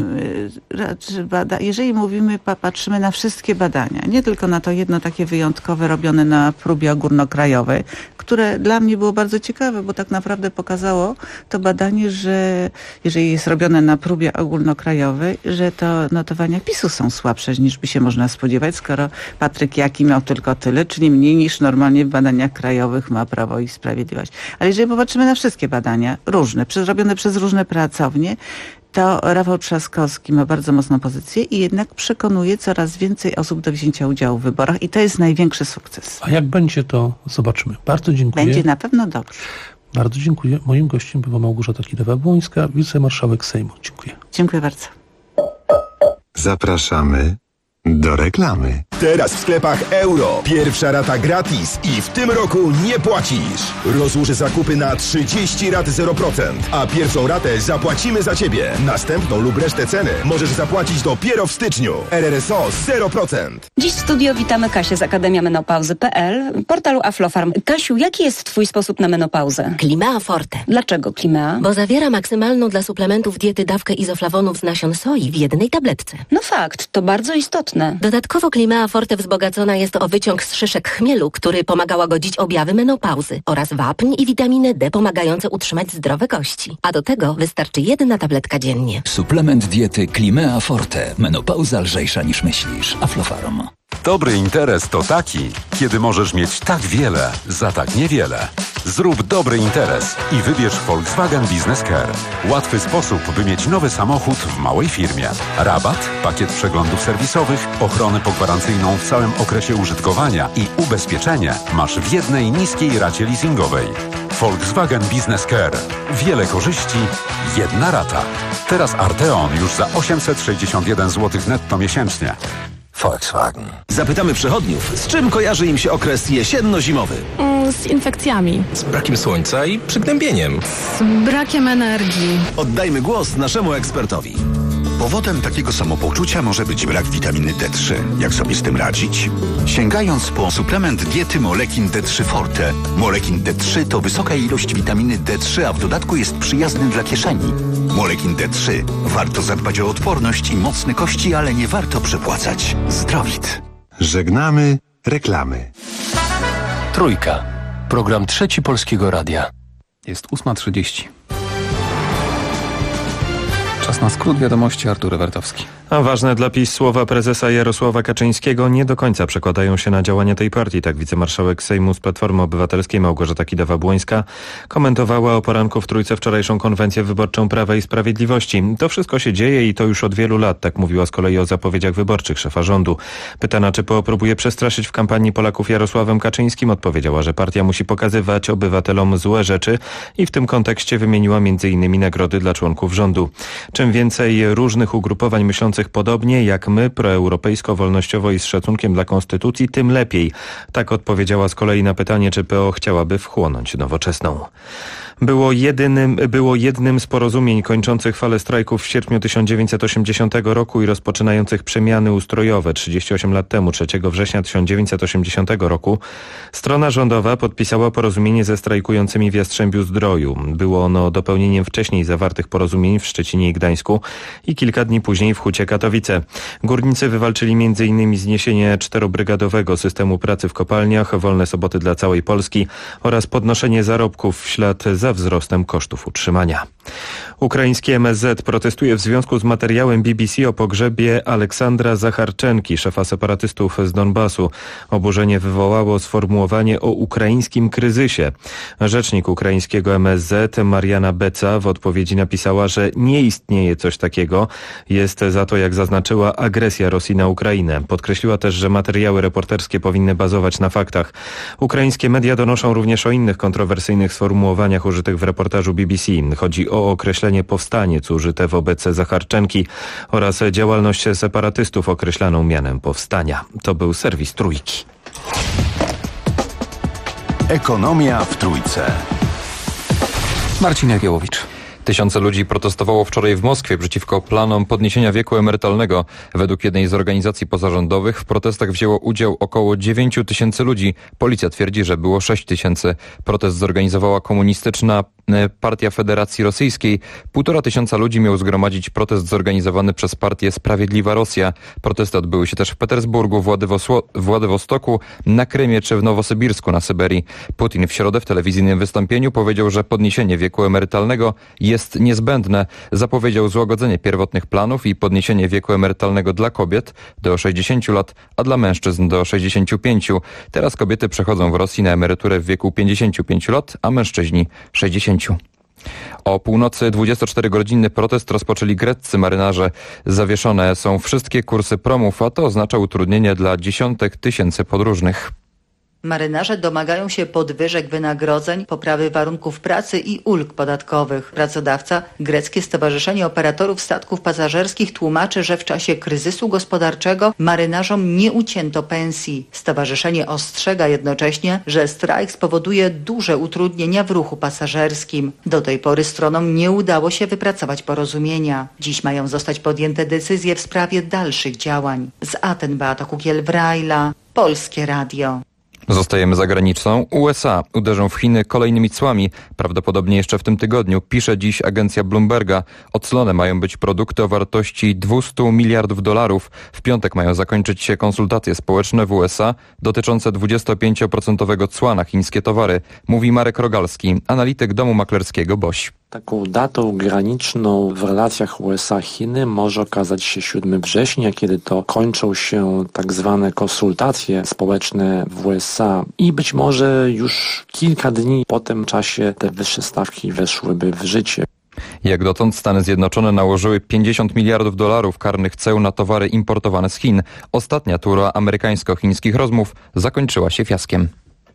Jeżeli mówimy, patrzymy na wszystkie badania, nie tylko na to jedno takie wyjątkowe robione na próbie ogólnokrajowej, które dla mnie było bardzo ciekawe, bo tak naprawdę pokazało to badanie, że jeżeli jest robione na próbie ogólnokrajowej, że to notowania PiS-u są słabsze niż by się można spodziewać, skoro Patryk Jaki miał tylko tyle, czyli mniej niż normalnie w badaniach krajowych ma Prawo i Sprawiedliwość. Ale jeżeli popatrzymy na wszystkie badania, różne, robione przez różne pracownie, to Rafał Trzaskowski ma bardzo mocną pozycję i jednak przekonuje coraz więcej osób do wzięcia udziału w wyborach i to jest największy sukces. A jak będzie, to zobaczymy. Bardzo dziękuję. Będzie na pewno dobrze. Bardzo dziękuję. Moim gościem była Małgorzata Kidawa-Błońska, wicemarszałek Sejmu. Dziękuję. Dziękuję bardzo. Zapraszamy do reklamy. Teraz w sklepach Euro. Pierwsza rata gratis i w tym roku nie płacisz. Rozłóż zakupy na 30 rat 0%, a pierwszą ratę zapłacimy za Ciebie. Następną lub resztę ceny możesz zapłacić dopiero w styczniu. RRSO 0%. Dziś w studio witamy Kasię z akademiamenopauzy.pl, portalu Aflofarm. Kasiu, jaki jest Twój sposób na menopauzę? Climea Forte. Dlaczego Climea? Bo zawiera maksymalną dla suplementów diety dawkę izoflawonów z nasion soi w jednej tabletce. No fakt, to bardzo istotne. Dodatkowo Climea Forte wzbogacona jest o wyciąg z szyszek chmielu, który pomaga łagodzić objawy menopauzy, oraz wapń i witaminę D pomagające utrzymać zdrowe kości. A do tego wystarczy 1 tabletka dziennie. Suplement diety Climea Forte. Menopauza lżejsza niż myślisz. Aflofarm. Dobry interes to taki, kiedy możesz mieć tak wiele za tak niewiele. Zrób dobry interes i wybierz Volkswagen Business Care. Łatwy sposób, by mieć nowy samochód w małej firmie. Rabat, pakiet przeglądów serwisowych, ochronę pogwarancyjną w całym okresie użytkowania i ubezpieczenie masz w jednej niskiej racie leasingowej. Volkswagen Business Care. Wiele korzyści, jedna rata. Teraz Arteon już za 861 zł netto miesięcznie. Volkswagen. Zapytamy przechodniów, z czym kojarzy im się okres jesienno-zimowy? Z infekcjami. Z brakiem słońca i przygnębieniem. Z brakiem energii. Oddajmy głos naszemu ekspertowi. Powodem takiego samopoczucia może być brak witaminy D3. Jak sobie z tym radzić? Sięgając po suplement diety Molekin D3 Forte. Molekin D3 to wysoka ilość witaminy D3, a w dodatku jest przyjazny dla kieszeni. Molekin D3. Warto zadbać o odporność i mocne kości, ale nie warto przepłacać. Zdrowit. Żegnamy reklamy. Trójka. Program Trzeci Polskiego Radia. Jest 8:30. Czas na skrót wiadomości. Artur Ewertowski. A ważne dla PiS słowa prezesa Jarosława Kaczyńskiego nie do końca przekładają się na działania tej partii. Tak wicemarszałek Sejmu z Platformy Obywatelskiej Małgorzata Kidawa-Błońska komentowała o poranku w Trójce wczorajszą konwencję wyborczą Prawa i Sprawiedliwości. To wszystko się dzieje i to już od wielu lat, tak mówiła z kolei o zapowiedziach wyborczych szefa rządu. Pytana, czy PO próbuje przestraszyć w kampanii Polaków Jarosławem Kaczyńskim, odpowiedziała, że partia musi pokazywać obywatelom złe rzeczy i w tym kontekście wymieniła m.in. nagrody dla członków rządu. Czym więcej różnych ugrupowań myślących podobnie jak my, proeuropejsko, wolnościowo i z szacunkiem dla konstytucji, tym lepiej. Tak odpowiedziała z kolei na pytanie, czy PO chciałaby wchłonąć Nowoczesną. Było jednym z porozumień kończących falę strajków w sierpniu 1980 roku i rozpoczynających przemiany ustrojowe 38 lat temu, 3 września 1980 roku. Strona rządowa podpisała porozumienie ze strajkującymi w Jastrzębiu-Zdroju. Było ono dopełnieniem wcześniej zawartych porozumień w Szczecinie i Gdańsku i kilka dni później w Hucie Katowice. Górnicy wywalczyli m.in. zniesienie 4-brygadowego systemu pracy w kopalniach, wolne soboty dla całej Polski oraz podnoszenie zarobków w ślad za wzrostem kosztów utrzymania. Ukraiński MSZ protestuje w związku z materiałem BBC o pogrzebie Aleksandra Zacharczenki, szefa separatystów z Donbasu. Oburzenie wywołało sformułowanie o ukraińskim kryzysie. Rzecznik ukraińskiego MSZ Mariana Beca w odpowiedzi napisała, że nie istnieje coś takiego. Jest za to, jak zaznaczyła, agresja Rosji na Ukrainę. Podkreśliła też, że materiały reporterskie powinny bazować na faktach. Ukraińskie media donoszą również o innych kontrowersyjnych sformułowaniach użytych w reportażu BBC. Chodzi o określenie powstaniec użyte wobec Zacharczenki oraz działalność separatystów określaną mianem powstania. To był serwis Trójki. Ekonomia w Trójce. Marcin Jagiełowicz. Tysiące ludzi protestowało wczoraj w Moskwie przeciwko planom podniesienia wieku emerytalnego. Według jednej z organizacji pozarządowych w protestach wzięło udział około 9 tysięcy ludzi. Policja twierdzi, że było 6 tysięcy. Protest zorganizowała komunistyczna Partia Federacji Rosyjskiej. 1,5 tysiąca ludzi miał zgromadzić protest zorganizowany przez partię Sprawiedliwa Rosja. Protesty odbyły się też w Petersburgu, Władywostoku, na Krymie czy w Nowosybirsku na Syberii. Putin w środę w telewizyjnym wystąpieniu powiedział, że podniesienie wieku emerytalnego jest niezbędne. Zapowiedział złagodzenie pierwotnych planów i podniesienie wieku emerytalnego dla kobiet do 60 lat, a dla mężczyzn do 65. Teraz kobiety przechodzą w Rosji na emeryturę w wieku 55 lat, a mężczyźni 60. O północy 24-godzinny protest rozpoczęli greccy marynarze. Zawieszone są wszystkie kursy promów, a to oznacza utrudnienie dla dziesiątek tysięcy podróżnych. Marynarze domagają się podwyżek wynagrodzeń, poprawy warunków pracy i ulg podatkowych. Pracodawca, Greckie Stowarzyszenie Operatorów Statków Pasażerskich, tłumaczy, że w czasie kryzysu gospodarczego marynarzom nie ucięto pensji. Stowarzyszenie ostrzega jednocześnie, że strajk spowoduje duże utrudnienia w ruchu pasażerskim. Do tej pory stronom nie udało się wypracować porozumienia. Dziś mają zostać podjęte decyzje w sprawie dalszych działań. Z Aten Beata Kukiel-Brajla, Polskie Radio. Zostajemy za granicą. USA uderzą w Chiny kolejnymi cłami, prawdopodobnie jeszcze w tym tygodniu, pisze dziś agencja Bloomberga. Oclone mają być produkty o wartości $200 miliardów. W piątek mają zakończyć się konsultacje społeczne w USA dotyczące 25% cła na chińskie towary, mówi Marek Rogalski, analityk domu maklerskiego BOŚ. Taką datą graniczną w relacjach USA-Chiny może okazać się 7 września, kiedy to kończą się tak zwane konsultacje społeczne w USA i być może już kilka dni po tym czasie te wyższe stawki weszłyby w życie. Jak dotąd Stany Zjednoczone nałożyły $50 miliardów karnych ceł na towary importowane z Chin. Ostatnia tura amerykańsko-chińskich rozmów zakończyła się fiaskiem.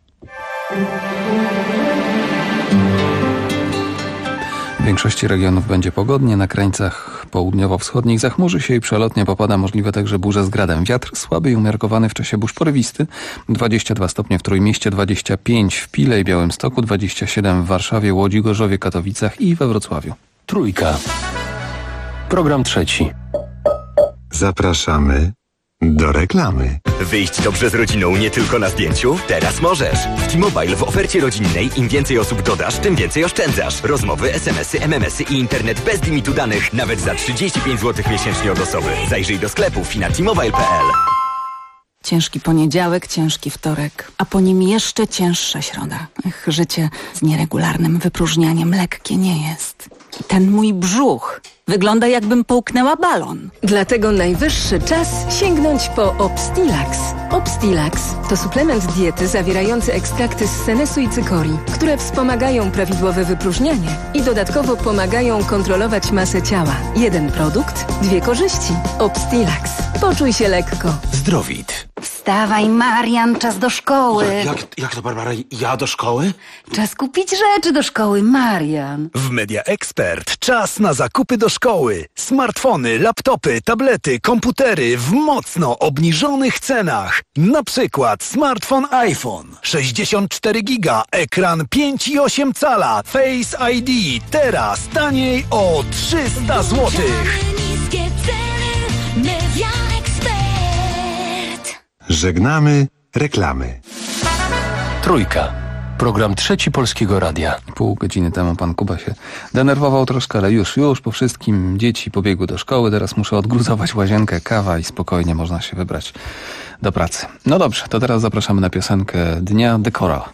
W większości regionów będzie pogodnie, na krańcach południowo-wschodnich zachmurzy się i przelotnie popada, możliwe także burze z gradem. Wiatr słaby i umiarkowany w czasie burz porywisty, 22 stopnie w Trójmieście, 25 w Pile i Białymstoku, 27 w Warszawie, Łodzi, Gorzowie, Katowicach i we Wrocławiu. Trójka. Program trzeci. Zapraszamy do reklamy. Wyjść dobrze z rodziną nie tylko na zdjęciu? Teraz możesz. W T-Mobile w ofercie rodzinnej im więcej osób dodasz, tym więcej oszczędzasz. Rozmowy, SMS-y, MMS-y i internet bez limitu danych nawet za 35 zł miesięcznie od osoby. Zajrzyj do sklepów i na t-mobile.pl. Ciężki poniedziałek, ciężki wtorek, a po nim jeszcze cięższa środa. Życie z nieregularnym wypróżnianiem lekkie nie jest. Ten mój brzuch wygląda, jakbym połknęła balon. Dlatego najwyższy czas sięgnąć po Obstilax. Obstilax to suplement diety zawierający ekstrakty z senesu i cykorii, które wspomagają prawidłowe wypróżnianie i dodatkowo pomagają kontrolować masę ciała. Jeden produkt, 2 korzyści. Obstilax. Poczuj się lekko. Zdrowit. Wstawaj, Marian, czas do szkoły. Jak to, Barbara? Ja do szkoły? Czas kupić rzeczy do szkoły, Marian. W Media Expert czas na zakupy do szkoły. Smartfony, laptopy, tablety, komputery w mocno obniżonych cenach. Na przykład smartfon iPhone 64 giga, ekran 5,8 cala, Face ID. Teraz taniej o 300 zł. Żegnamy reklamy. Trójka. Program trzeci Polskiego Radia. Pół godziny temu pan Kuba się denerwował troszkę, ale już po wszystkim dzieci pobiegły do szkoły. Teraz muszę odgruzować łazienkę, kawa i spokojnie można się wybrać do pracy. No dobrze, to teraz zapraszamy na piosenkę dnia The Coral.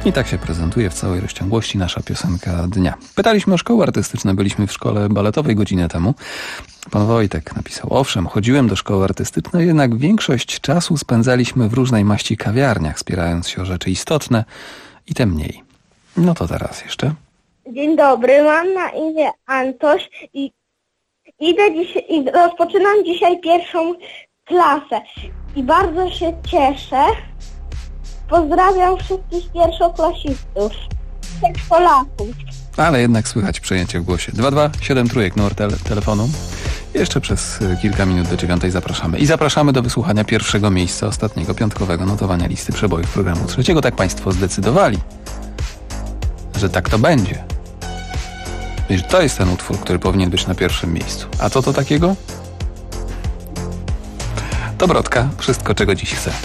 I tak się prezentuje w całej rozciągłości nasza piosenka dnia. Pytaliśmy o szkoły artystyczne, byliśmy w szkole baletowej godzinę temu. Pan Wojtek napisał: owszem, chodziłem do szkoły artystycznej, jednak większość czasu spędzaliśmy w różnej maści kawiarniach, spierając się o rzeczy istotne i te mniej. No to teraz jeszcze. Dzień dobry, mam na imię Antoś i rozpoczynam dzisiaj 1. klasę i bardzo się cieszę. Pozdrawiam wszystkich pierwszoklasistów, przedszkolaków. Ale jednak słychać przejęcie w głosie. 227 numer telefonu. Jeszcze przez kilka minut do 9 zapraszamy. I zapraszamy do wysłuchania pierwszego miejsca ostatniego piątkowego notowania listy przebojów programu trzeciego. Tak Państwo zdecydowali, że tak to będzie. I że to jest ten utwór, który powinien być na pierwszym miejscu. A co to takiego? To Brodka. Wszystko, czego dziś chcę.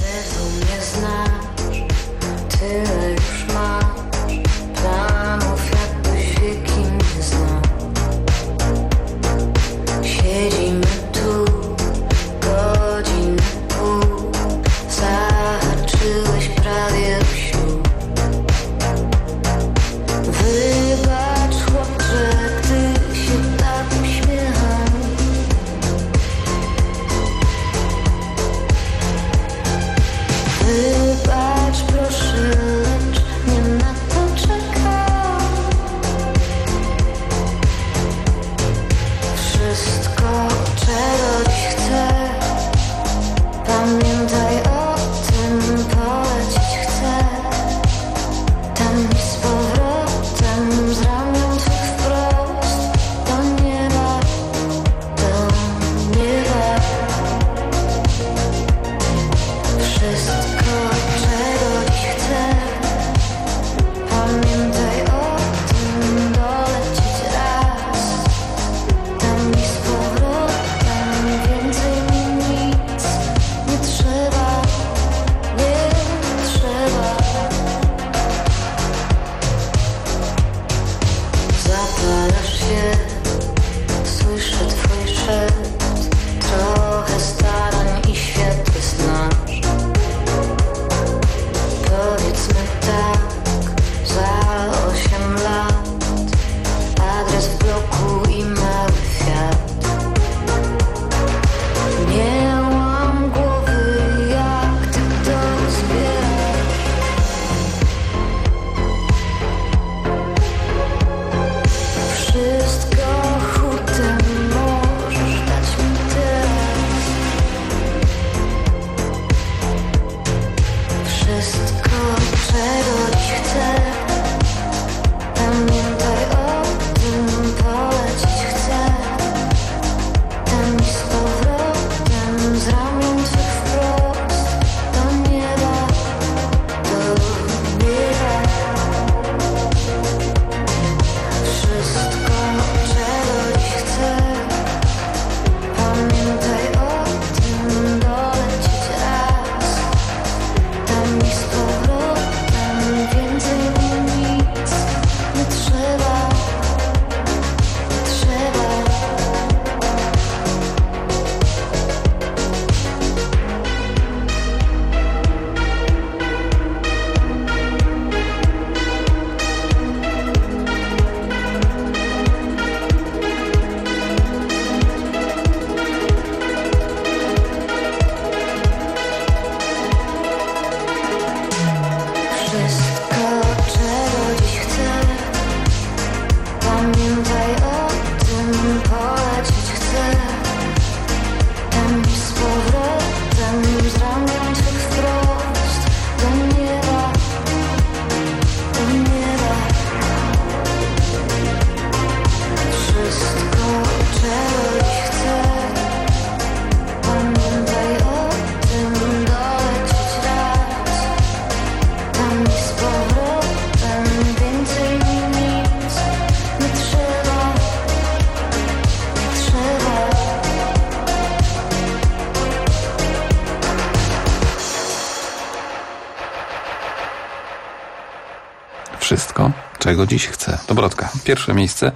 Wszystko, czego dziś chcę. To Brodka. Pierwsze miejsce.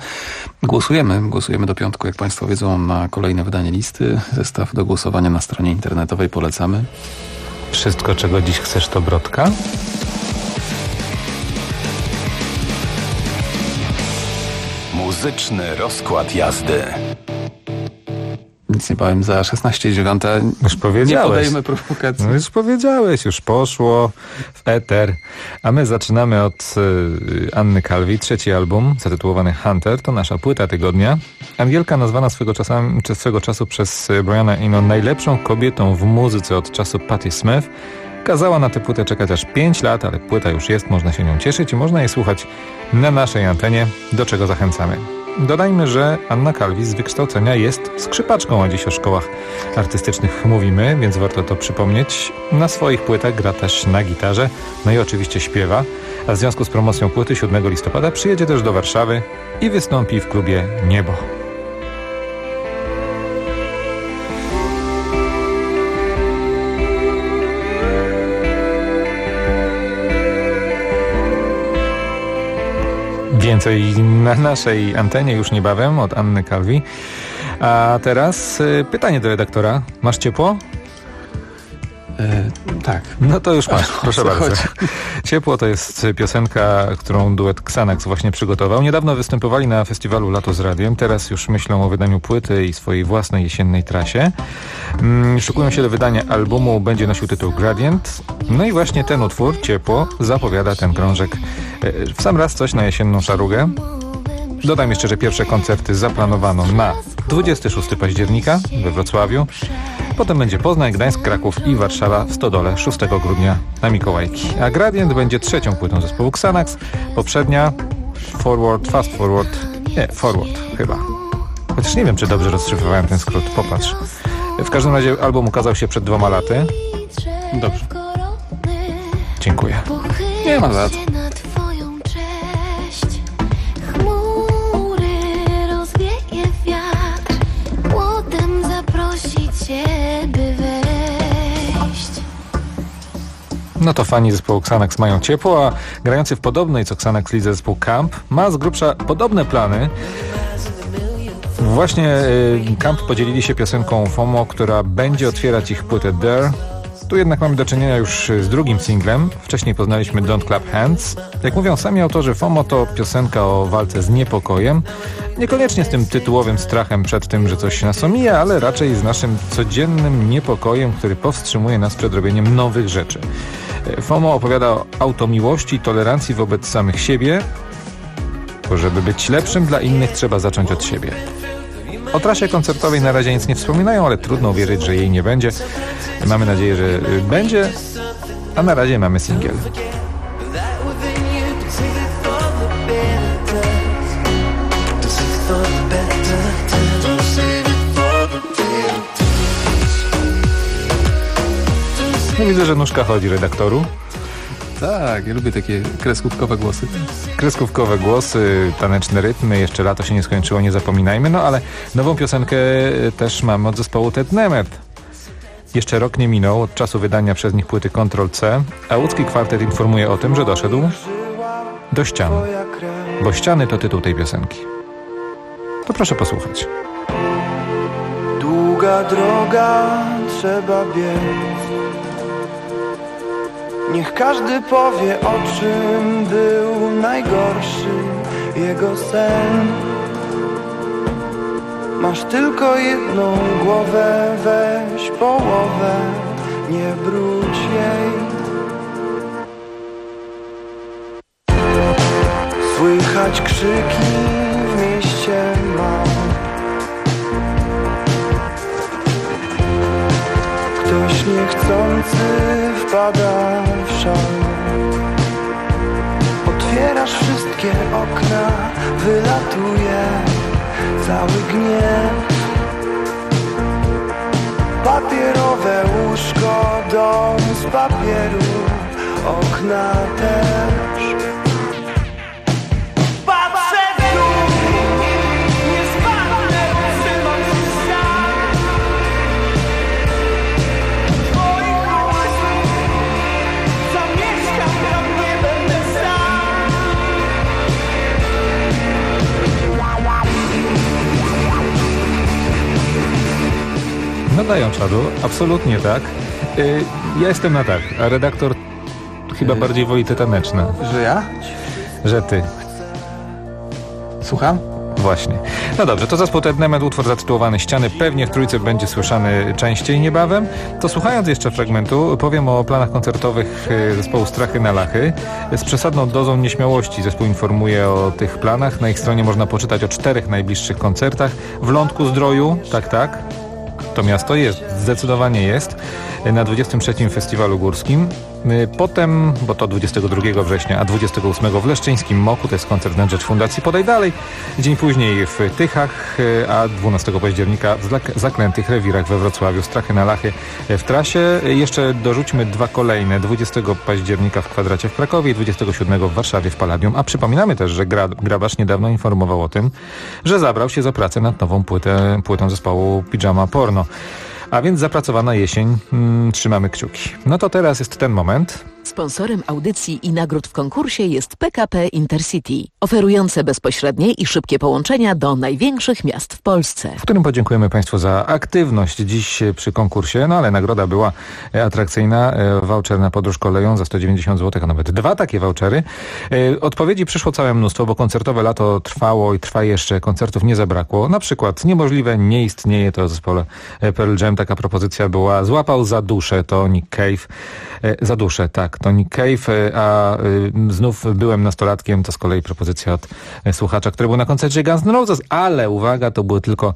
Głosujemy do piątku, jak Państwo wiedzą, na kolejne wydanie listy. Zestaw do głosowania na stronie internetowej polecamy. Wszystko, czego dziś chcesz, to Brodka? Muzyczny rozkład jazdy. Nic nie powiem, za 16:09. Już powiedziałeś. Nie podejmę prowokacji. No już powiedziałeś, już poszło w eter. A my zaczynamy od Anny Calvi. 3. album zatytułowany Hunter. To nasza płyta tygodnia. Angielka nazwana swego czasu przez Briana Eno najlepszą kobietą w muzyce od czasu Patti Smith. Kazała na tę płytę czekać aż 5 lat, ale płyta już jest, można się nią cieszyć i można jej słuchać na naszej antenie, do czego zachęcamy. Dodajmy, że Anna Calvi z wykształcenia jest skrzypaczką, a dziś o szkołach artystycznych mówimy, więc warto to przypomnieć. Na swoich płytach gra też na gitarze, no i oczywiście śpiewa, a w związku z promocją płyty 7 listopada przyjedzie też do Warszawy i wystąpi w klubie Niebo. Więcej na naszej antenie już niebawem od Anny Calvi. A teraz pytanie do redaktora. Masz ciepło? Tak. No to już masz, proszę bardzo. Chodzi? Ciepło to jest piosenka, którą duet Xanax właśnie przygotował. Niedawno występowali na festiwalu Lato z Radiem. Teraz już myślą o wydaniu płyty i swojej własnej jesiennej trasie. Szykują się do wydania albumu, będzie nosił tytuł Gradient. No i właśnie ten utwór, Ciepło, zapowiada ten krążek. W sam raz coś na jesienną szarugę. Dodam jeszcze, że pierwsze koncerty zaplanowano na 26 października we Wrocławiu. Potem będzie Poznań, Gdańsk, Kraków i Warszawa w Stodole 6 grudnia na Mikołajki. A Gradient będzie 3. płytą zespołu Xanax. Poprzednia Forward chyba. Chociaż nie wiem, czy dobrze rozszyfrowałem ten skrót. Popatrz. W każdym razie album ukazał się przed 2 laty. Dobrze. Dziękuję. Nie ma za co. No to fani zespołu Xanax mają ciepło, a grający w podobnej co Xanax lidze zespół Camp ma z grubsza podobne plany. Właśnie Camp podzielili się piosenką FOMO, która będzie otwierać ich płytę Dare. Tu jednak mamy do czynienia już z drugim singlem. Wcześniej poznaliśmy Don't Clap Hands. Jak mówią sami autorzy, FOMO to piosenka o walce z niepokojem. Niekoniecznie z tym tytułowym strachem przed tym, że coś nas omija, ale raczej z naszym codziennym niepokojem, który powstrzymuje nas przed robieniem nowych rzeczy. FOMO opowiada o automiłości i tolerancji wobec samych siebie, bo żeby być lepszym dla innych, trzeba zacząć od siebie. O trasie koncertowej na razie nic nie wspominają, ale trudno uwierzyć, że jej nie będzie. Mamy nadzieję, że będzie, a na razie mamy singiel. No, widzę, że nóżka chodzi redaktoru. Tak, ja lubię takie kreskówkowe głosy. Kreskówkowe głosy, taneczne rytmy, jeszcze lato się nie skończyło, nie zapominajmy, no ale nową piosenkę też mamy od zespołu Ted Nemet. Jeszcze rok nie minął od czasu wydania przez nich płyty Ctrl-C, a łódzki kwartet informuje o tym, że doszedł do ścian, bo ściany to tytuł tej piosenki. To proszę posłuchać. Długa droga, trzeba biec. Niech każdy powie, o czym był najgorszy jego sen. Masz tylko jedną głowę, weź połowę, nie brudź jej. Słychać krzyki w mieście mam. Ktoś niechcący wpada w szał. Otwierasz wszystkie okna, wylatuje cały gniew. Papierowe łóżko, dom z papieru, okna też. Patrzę w dół, nie spadnę, trzymam się sam. Twoich głosów zamieszkam, tam nie będę sam. No dają czadu, absolutnie tak. Ja jestem na tak, a redaktor chyba bardziej woli te taneczne. Że ja? Że ty. Słucham? Właśnie. No dobrze, to zespół Tednement, utwór zatytułowany Ściany, pewnie w Trójce będzie słyszany częściej niebawem. To słuchając jeszcze fragmentu, powiem o planach koncertowych zespołu Strachy na Lachy. Z przesadną dozą nieśmiałości zespół informuje o tych planach. Na ich stronie można poczytać o 4 najbliższych koncertach. W Lądku-Zdroju, tak, to miasto jest, zdecydowanie jest, na 23. Festiwalu Górskim. Potem, bo to 22 września, a 28 w Leszczyńskim Moku, to jest koncert na rzecz Fundacji Podaj Dalej. Dzień później w Tychach, a 12 października w Zaklętych Rewirach we Wrocławiu. Strachy na Lachy w trasie. Jeszcze dorzućmy 2 kolejne. 20 października w Kwadracie w Krakowie i 27 w Warszawie w Palladium. A przypominamy też, że Grabarz niedawno informował o tym, że zabrał się za pracę nad nową płytą zespołu Pijama Porno. A więc zapracowana jesień, trzymamy kciuki. No to teraz jest ten moment. Sponsorem audycji i nagród w konkursie jest PKP Intercity, oferujące bezpośrednie i szybkie połączenia do największych miast w Polsce. W którym podziękujemy Państwu za aktywność dziś przy konkursie, no ale nagroda była atrakcyjna. Voucher na podróż koleją za 190 zł, a nawet 2 takie vouchery. Odpowiedzi przyszło całe mnóstwo, bo koncertowe lato trwało i trwa jeszcze, koncertów nie zabrakło. Na przykład Niemożliwe nie istnieje, to w zespole Pearl Jam taka propozycja była. Złapał za duszę, to Nick Cave. Za duszę, tak. To Nick Cave, a znów byłem nastolatkiem, to z kolei propozycja od słuchacza, który był na koncercie Guns N' Roses, ale uwaga, to były tylko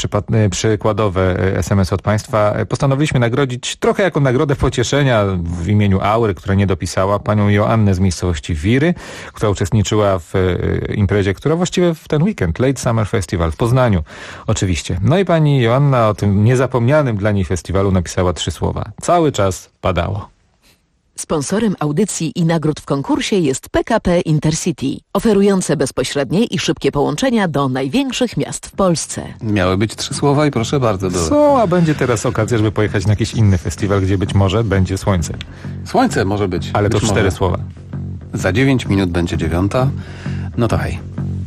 przykładowe SMS od Państwa. Postanowiliśmy nagrodzić trochę jako nagrodę pocieszenia w imieniu Aury, która nie dopisała, panią Joannę z miejscowości Wiry, która uczestniczyła w imprezie, która właściwie w ten weekend, Late Summer Festival w Poznaniu, oczywiście. No i pani Joanna o tym niezapomnianym dla niej festiwalu napisała 3 słowa. Cały czas padało. Sponsorem audycji i nagród w konkursie jest PKP Intercity, oferujące bezpośrednie i szybkie połączenia do największych miast w Polsce. Miały być 3 słowa i proszę bardzo. Co, a będzie teraz okazja, żeby pojechać na jakiś inny festiwal, gdzie być może będzie słońce. Słońce może być. Ale to 4 słowa. Za 9 minut będzie 9. No to hej.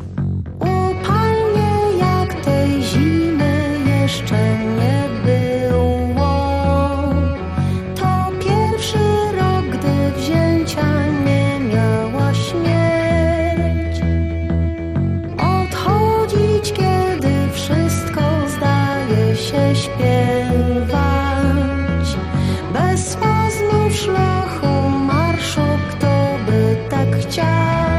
Upalnie jak tej zimy jeszcze nie było. To pierwszy rok, gdy wzięcia nie miała śmierć. Odchodzić, kiedy wszystko zdaje się śpiewać. Bez znów szlachu marszu, kto by tak chciał.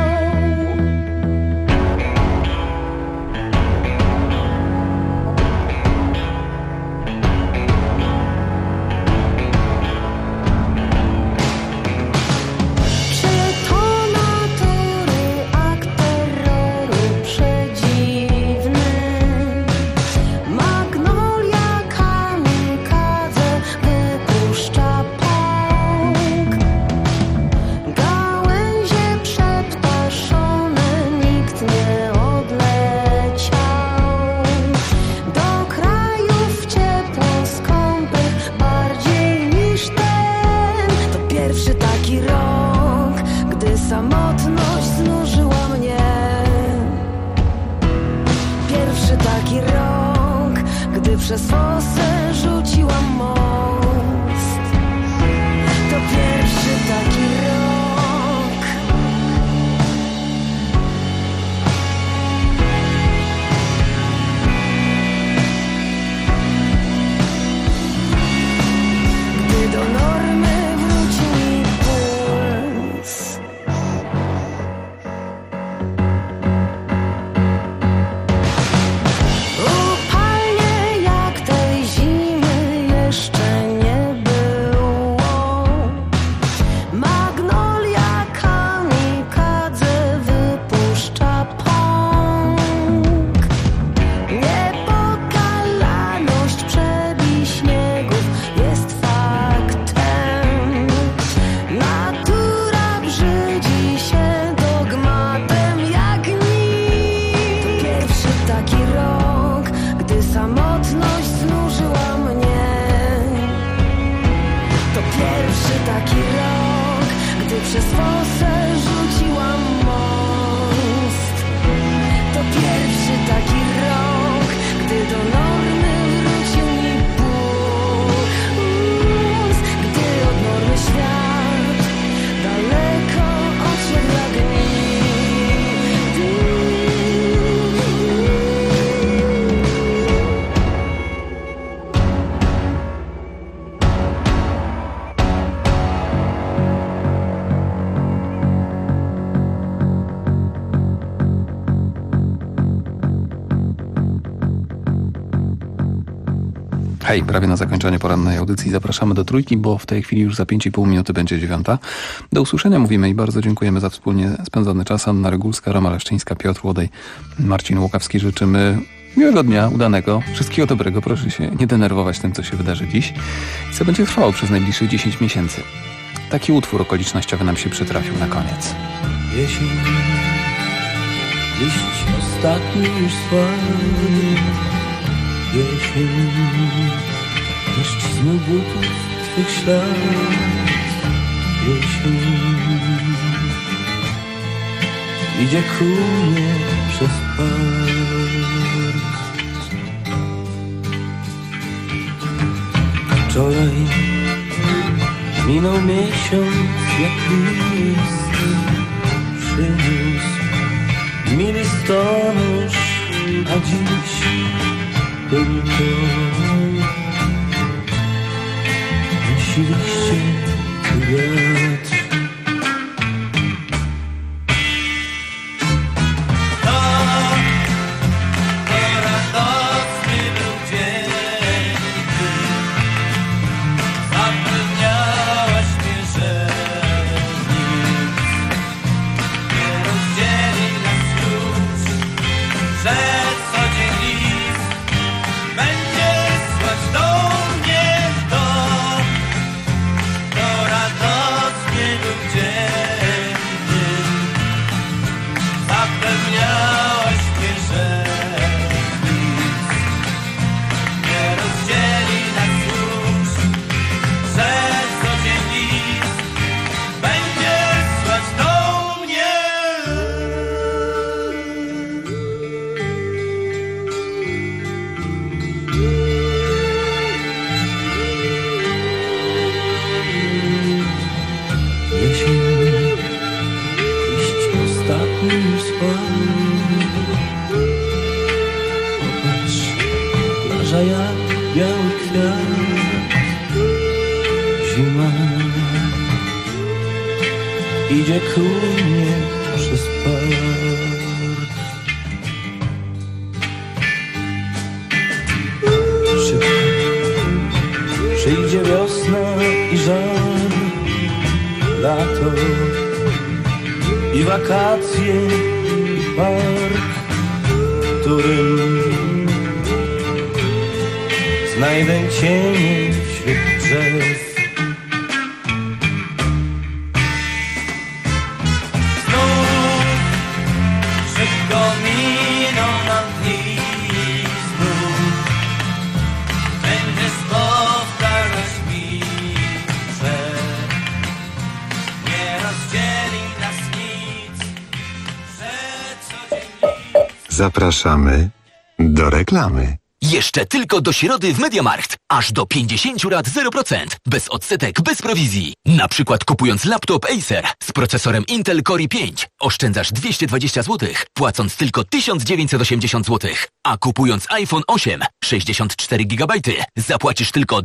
Samotność znużyła mnie. Pierwszy taki rok, gdy przez fosę rzuciłam most. To pierwszy taki rok. Gdy do normy wróci mi puls. Upalnie jak tej zimy. Hej, prawie na zakończenie porannej audycji zapraszamy do Trójki, bo w tej chwili już za 5,5 minuty będzie 9. Do usłyszenia mówimy i bardzo dziękujemy za wspólnie spędzony czas. Anna Regulska, Roma Leszczyńska, Piotr Łodej, Marcin Łukawski. Życzymy miłego dnia, udanego, wszystkiego dobrego. Proszę się nie denerwować tym, co się wydarzy dziś i co będzie trwało przez najbliższych 10 miesięcy. Taki utwór okolicznościowy nam się przytrafił na koniec. Jesień, liść ostatni już spadł. Jesień, deszcz zmył butów twych ślad. Jesień, idzie ku mnie przez park. Wczoraj minął miesiąc jak list, przyniósł mi listonosz, a dziś tylko nosi liście wiatr. Idzie ku mnie przez park. Szybko przyjdzie wiosna i żar, lato i wakacje i park, w którym znajdę cienie wśród drzew. Zapraszamy do reklamy. Jeszcze tylko do środy w MediaMarkt. Aż do 50 lat 0%. Bez odsetek, bez prowizji. Na przykład kupując laptop Acer z procesorem Intel Core i5 oszczędzasz 220 zł, płacąc tylko 1980 zł. A kupując iPhone 8 64 GB zapłacisz tylko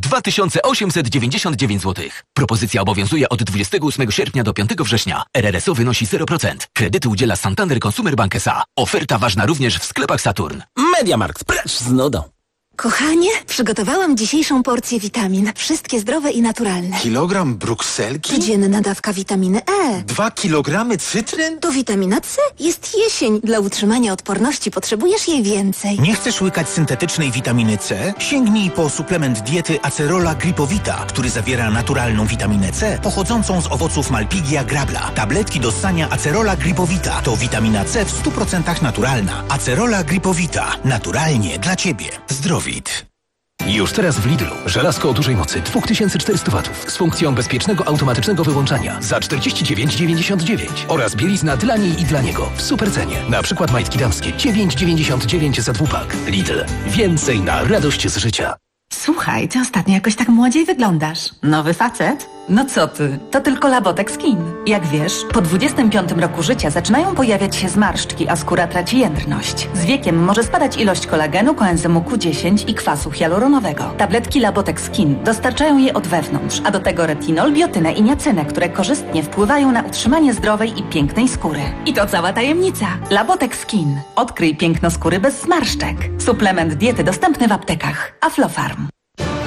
2899 zł. Propozycja obowiązuje od 28 sierpnia do 5 września. RRSO wynosi 0%. Kredyty udziela Santander Consumer Bank S.A. Oferta ważna również w sklepach Saturn. MediaMarkt, precz z nudą. Kochanie, przygotowałam dzisiejszą porcję witamin. Wszystkie zdrowe i naturalne. Kilogram brukselki? Codzienna dawka witaminy E. 2 kilogramy cytryn? To witamina C. Jest jesień. Dla utrzymania odporności potrzebujesz jej więcej. Nie chcesz łykać syntetycznej witaminy C? Sięgnij po suplement diety Acerola Gripowita, który zawiera naturalną witaminę C pochodzącą z owoców Malpighia grabla. Tabletki do ssania Acerola Gripowita to witamina C w 100% naturalna. Acerola Gripowita. Naturalnie dla Ciebie. Zdrowit. Już teraz w Lidlu żelazko o dużej mocy 2400 W z funkcją bezpiecznego automatycznego wyłączania za 49,99 oraz bielizna dla niej i dla niego w supercenie. Na przykład majtki damskie 9,99 za 2-pak. Lidl. Więcej na radość z życia. Słuchaj, ty ostatnio jakoś tak młodziej wyglądasz. Nowy facet? No co ty, to tylko Labotex Skin. Jak wiesz, po 25 roku życia zaczynają pojawiać się zmarszczki, a skóra traci jędrność. Z wiekiem może spadać ilość kolagenu, koenzymu Q10 i kwasu hialuronowego. Tabletki Labotex Skin dostarczają je od wewnątrz, a do tego retinol, biotynę i niacynę, które korzystnie wpływają na utrzymanie zdrowej i pięknej skóry. I to cała tajemnica. Labotex Skin. Odkryj piękno skóry bez zmarszczek. Suplement diety dostępny w aptekach. Aflofarm.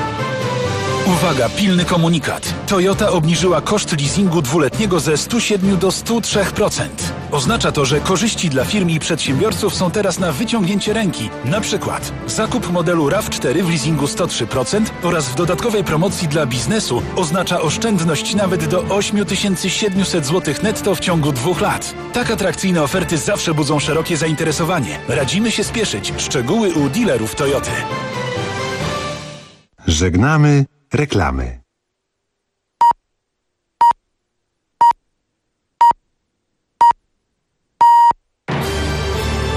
Uwaga, pilny komunikat. Toyota obniżyła koszt leasingu dwuletniego ze 107 do 103%. Oznacza to, że korzyści dla firm i przedsiębiorców są teraz na wyciągnięcie ręki. Na przykład zakup modelu RAV4 w leasingu 103% oraz w dodatkowej promocji dla biznesu oznacza oszczędność nawet do 8700 zł netto w ciągu 2 lat. Tak atrakcyjne oferty zawsze budzą szerokie zainteresowanie. Radzimy się spieszyć. Szczegóły u dealerów Toyoty. Żegnamy reklamy.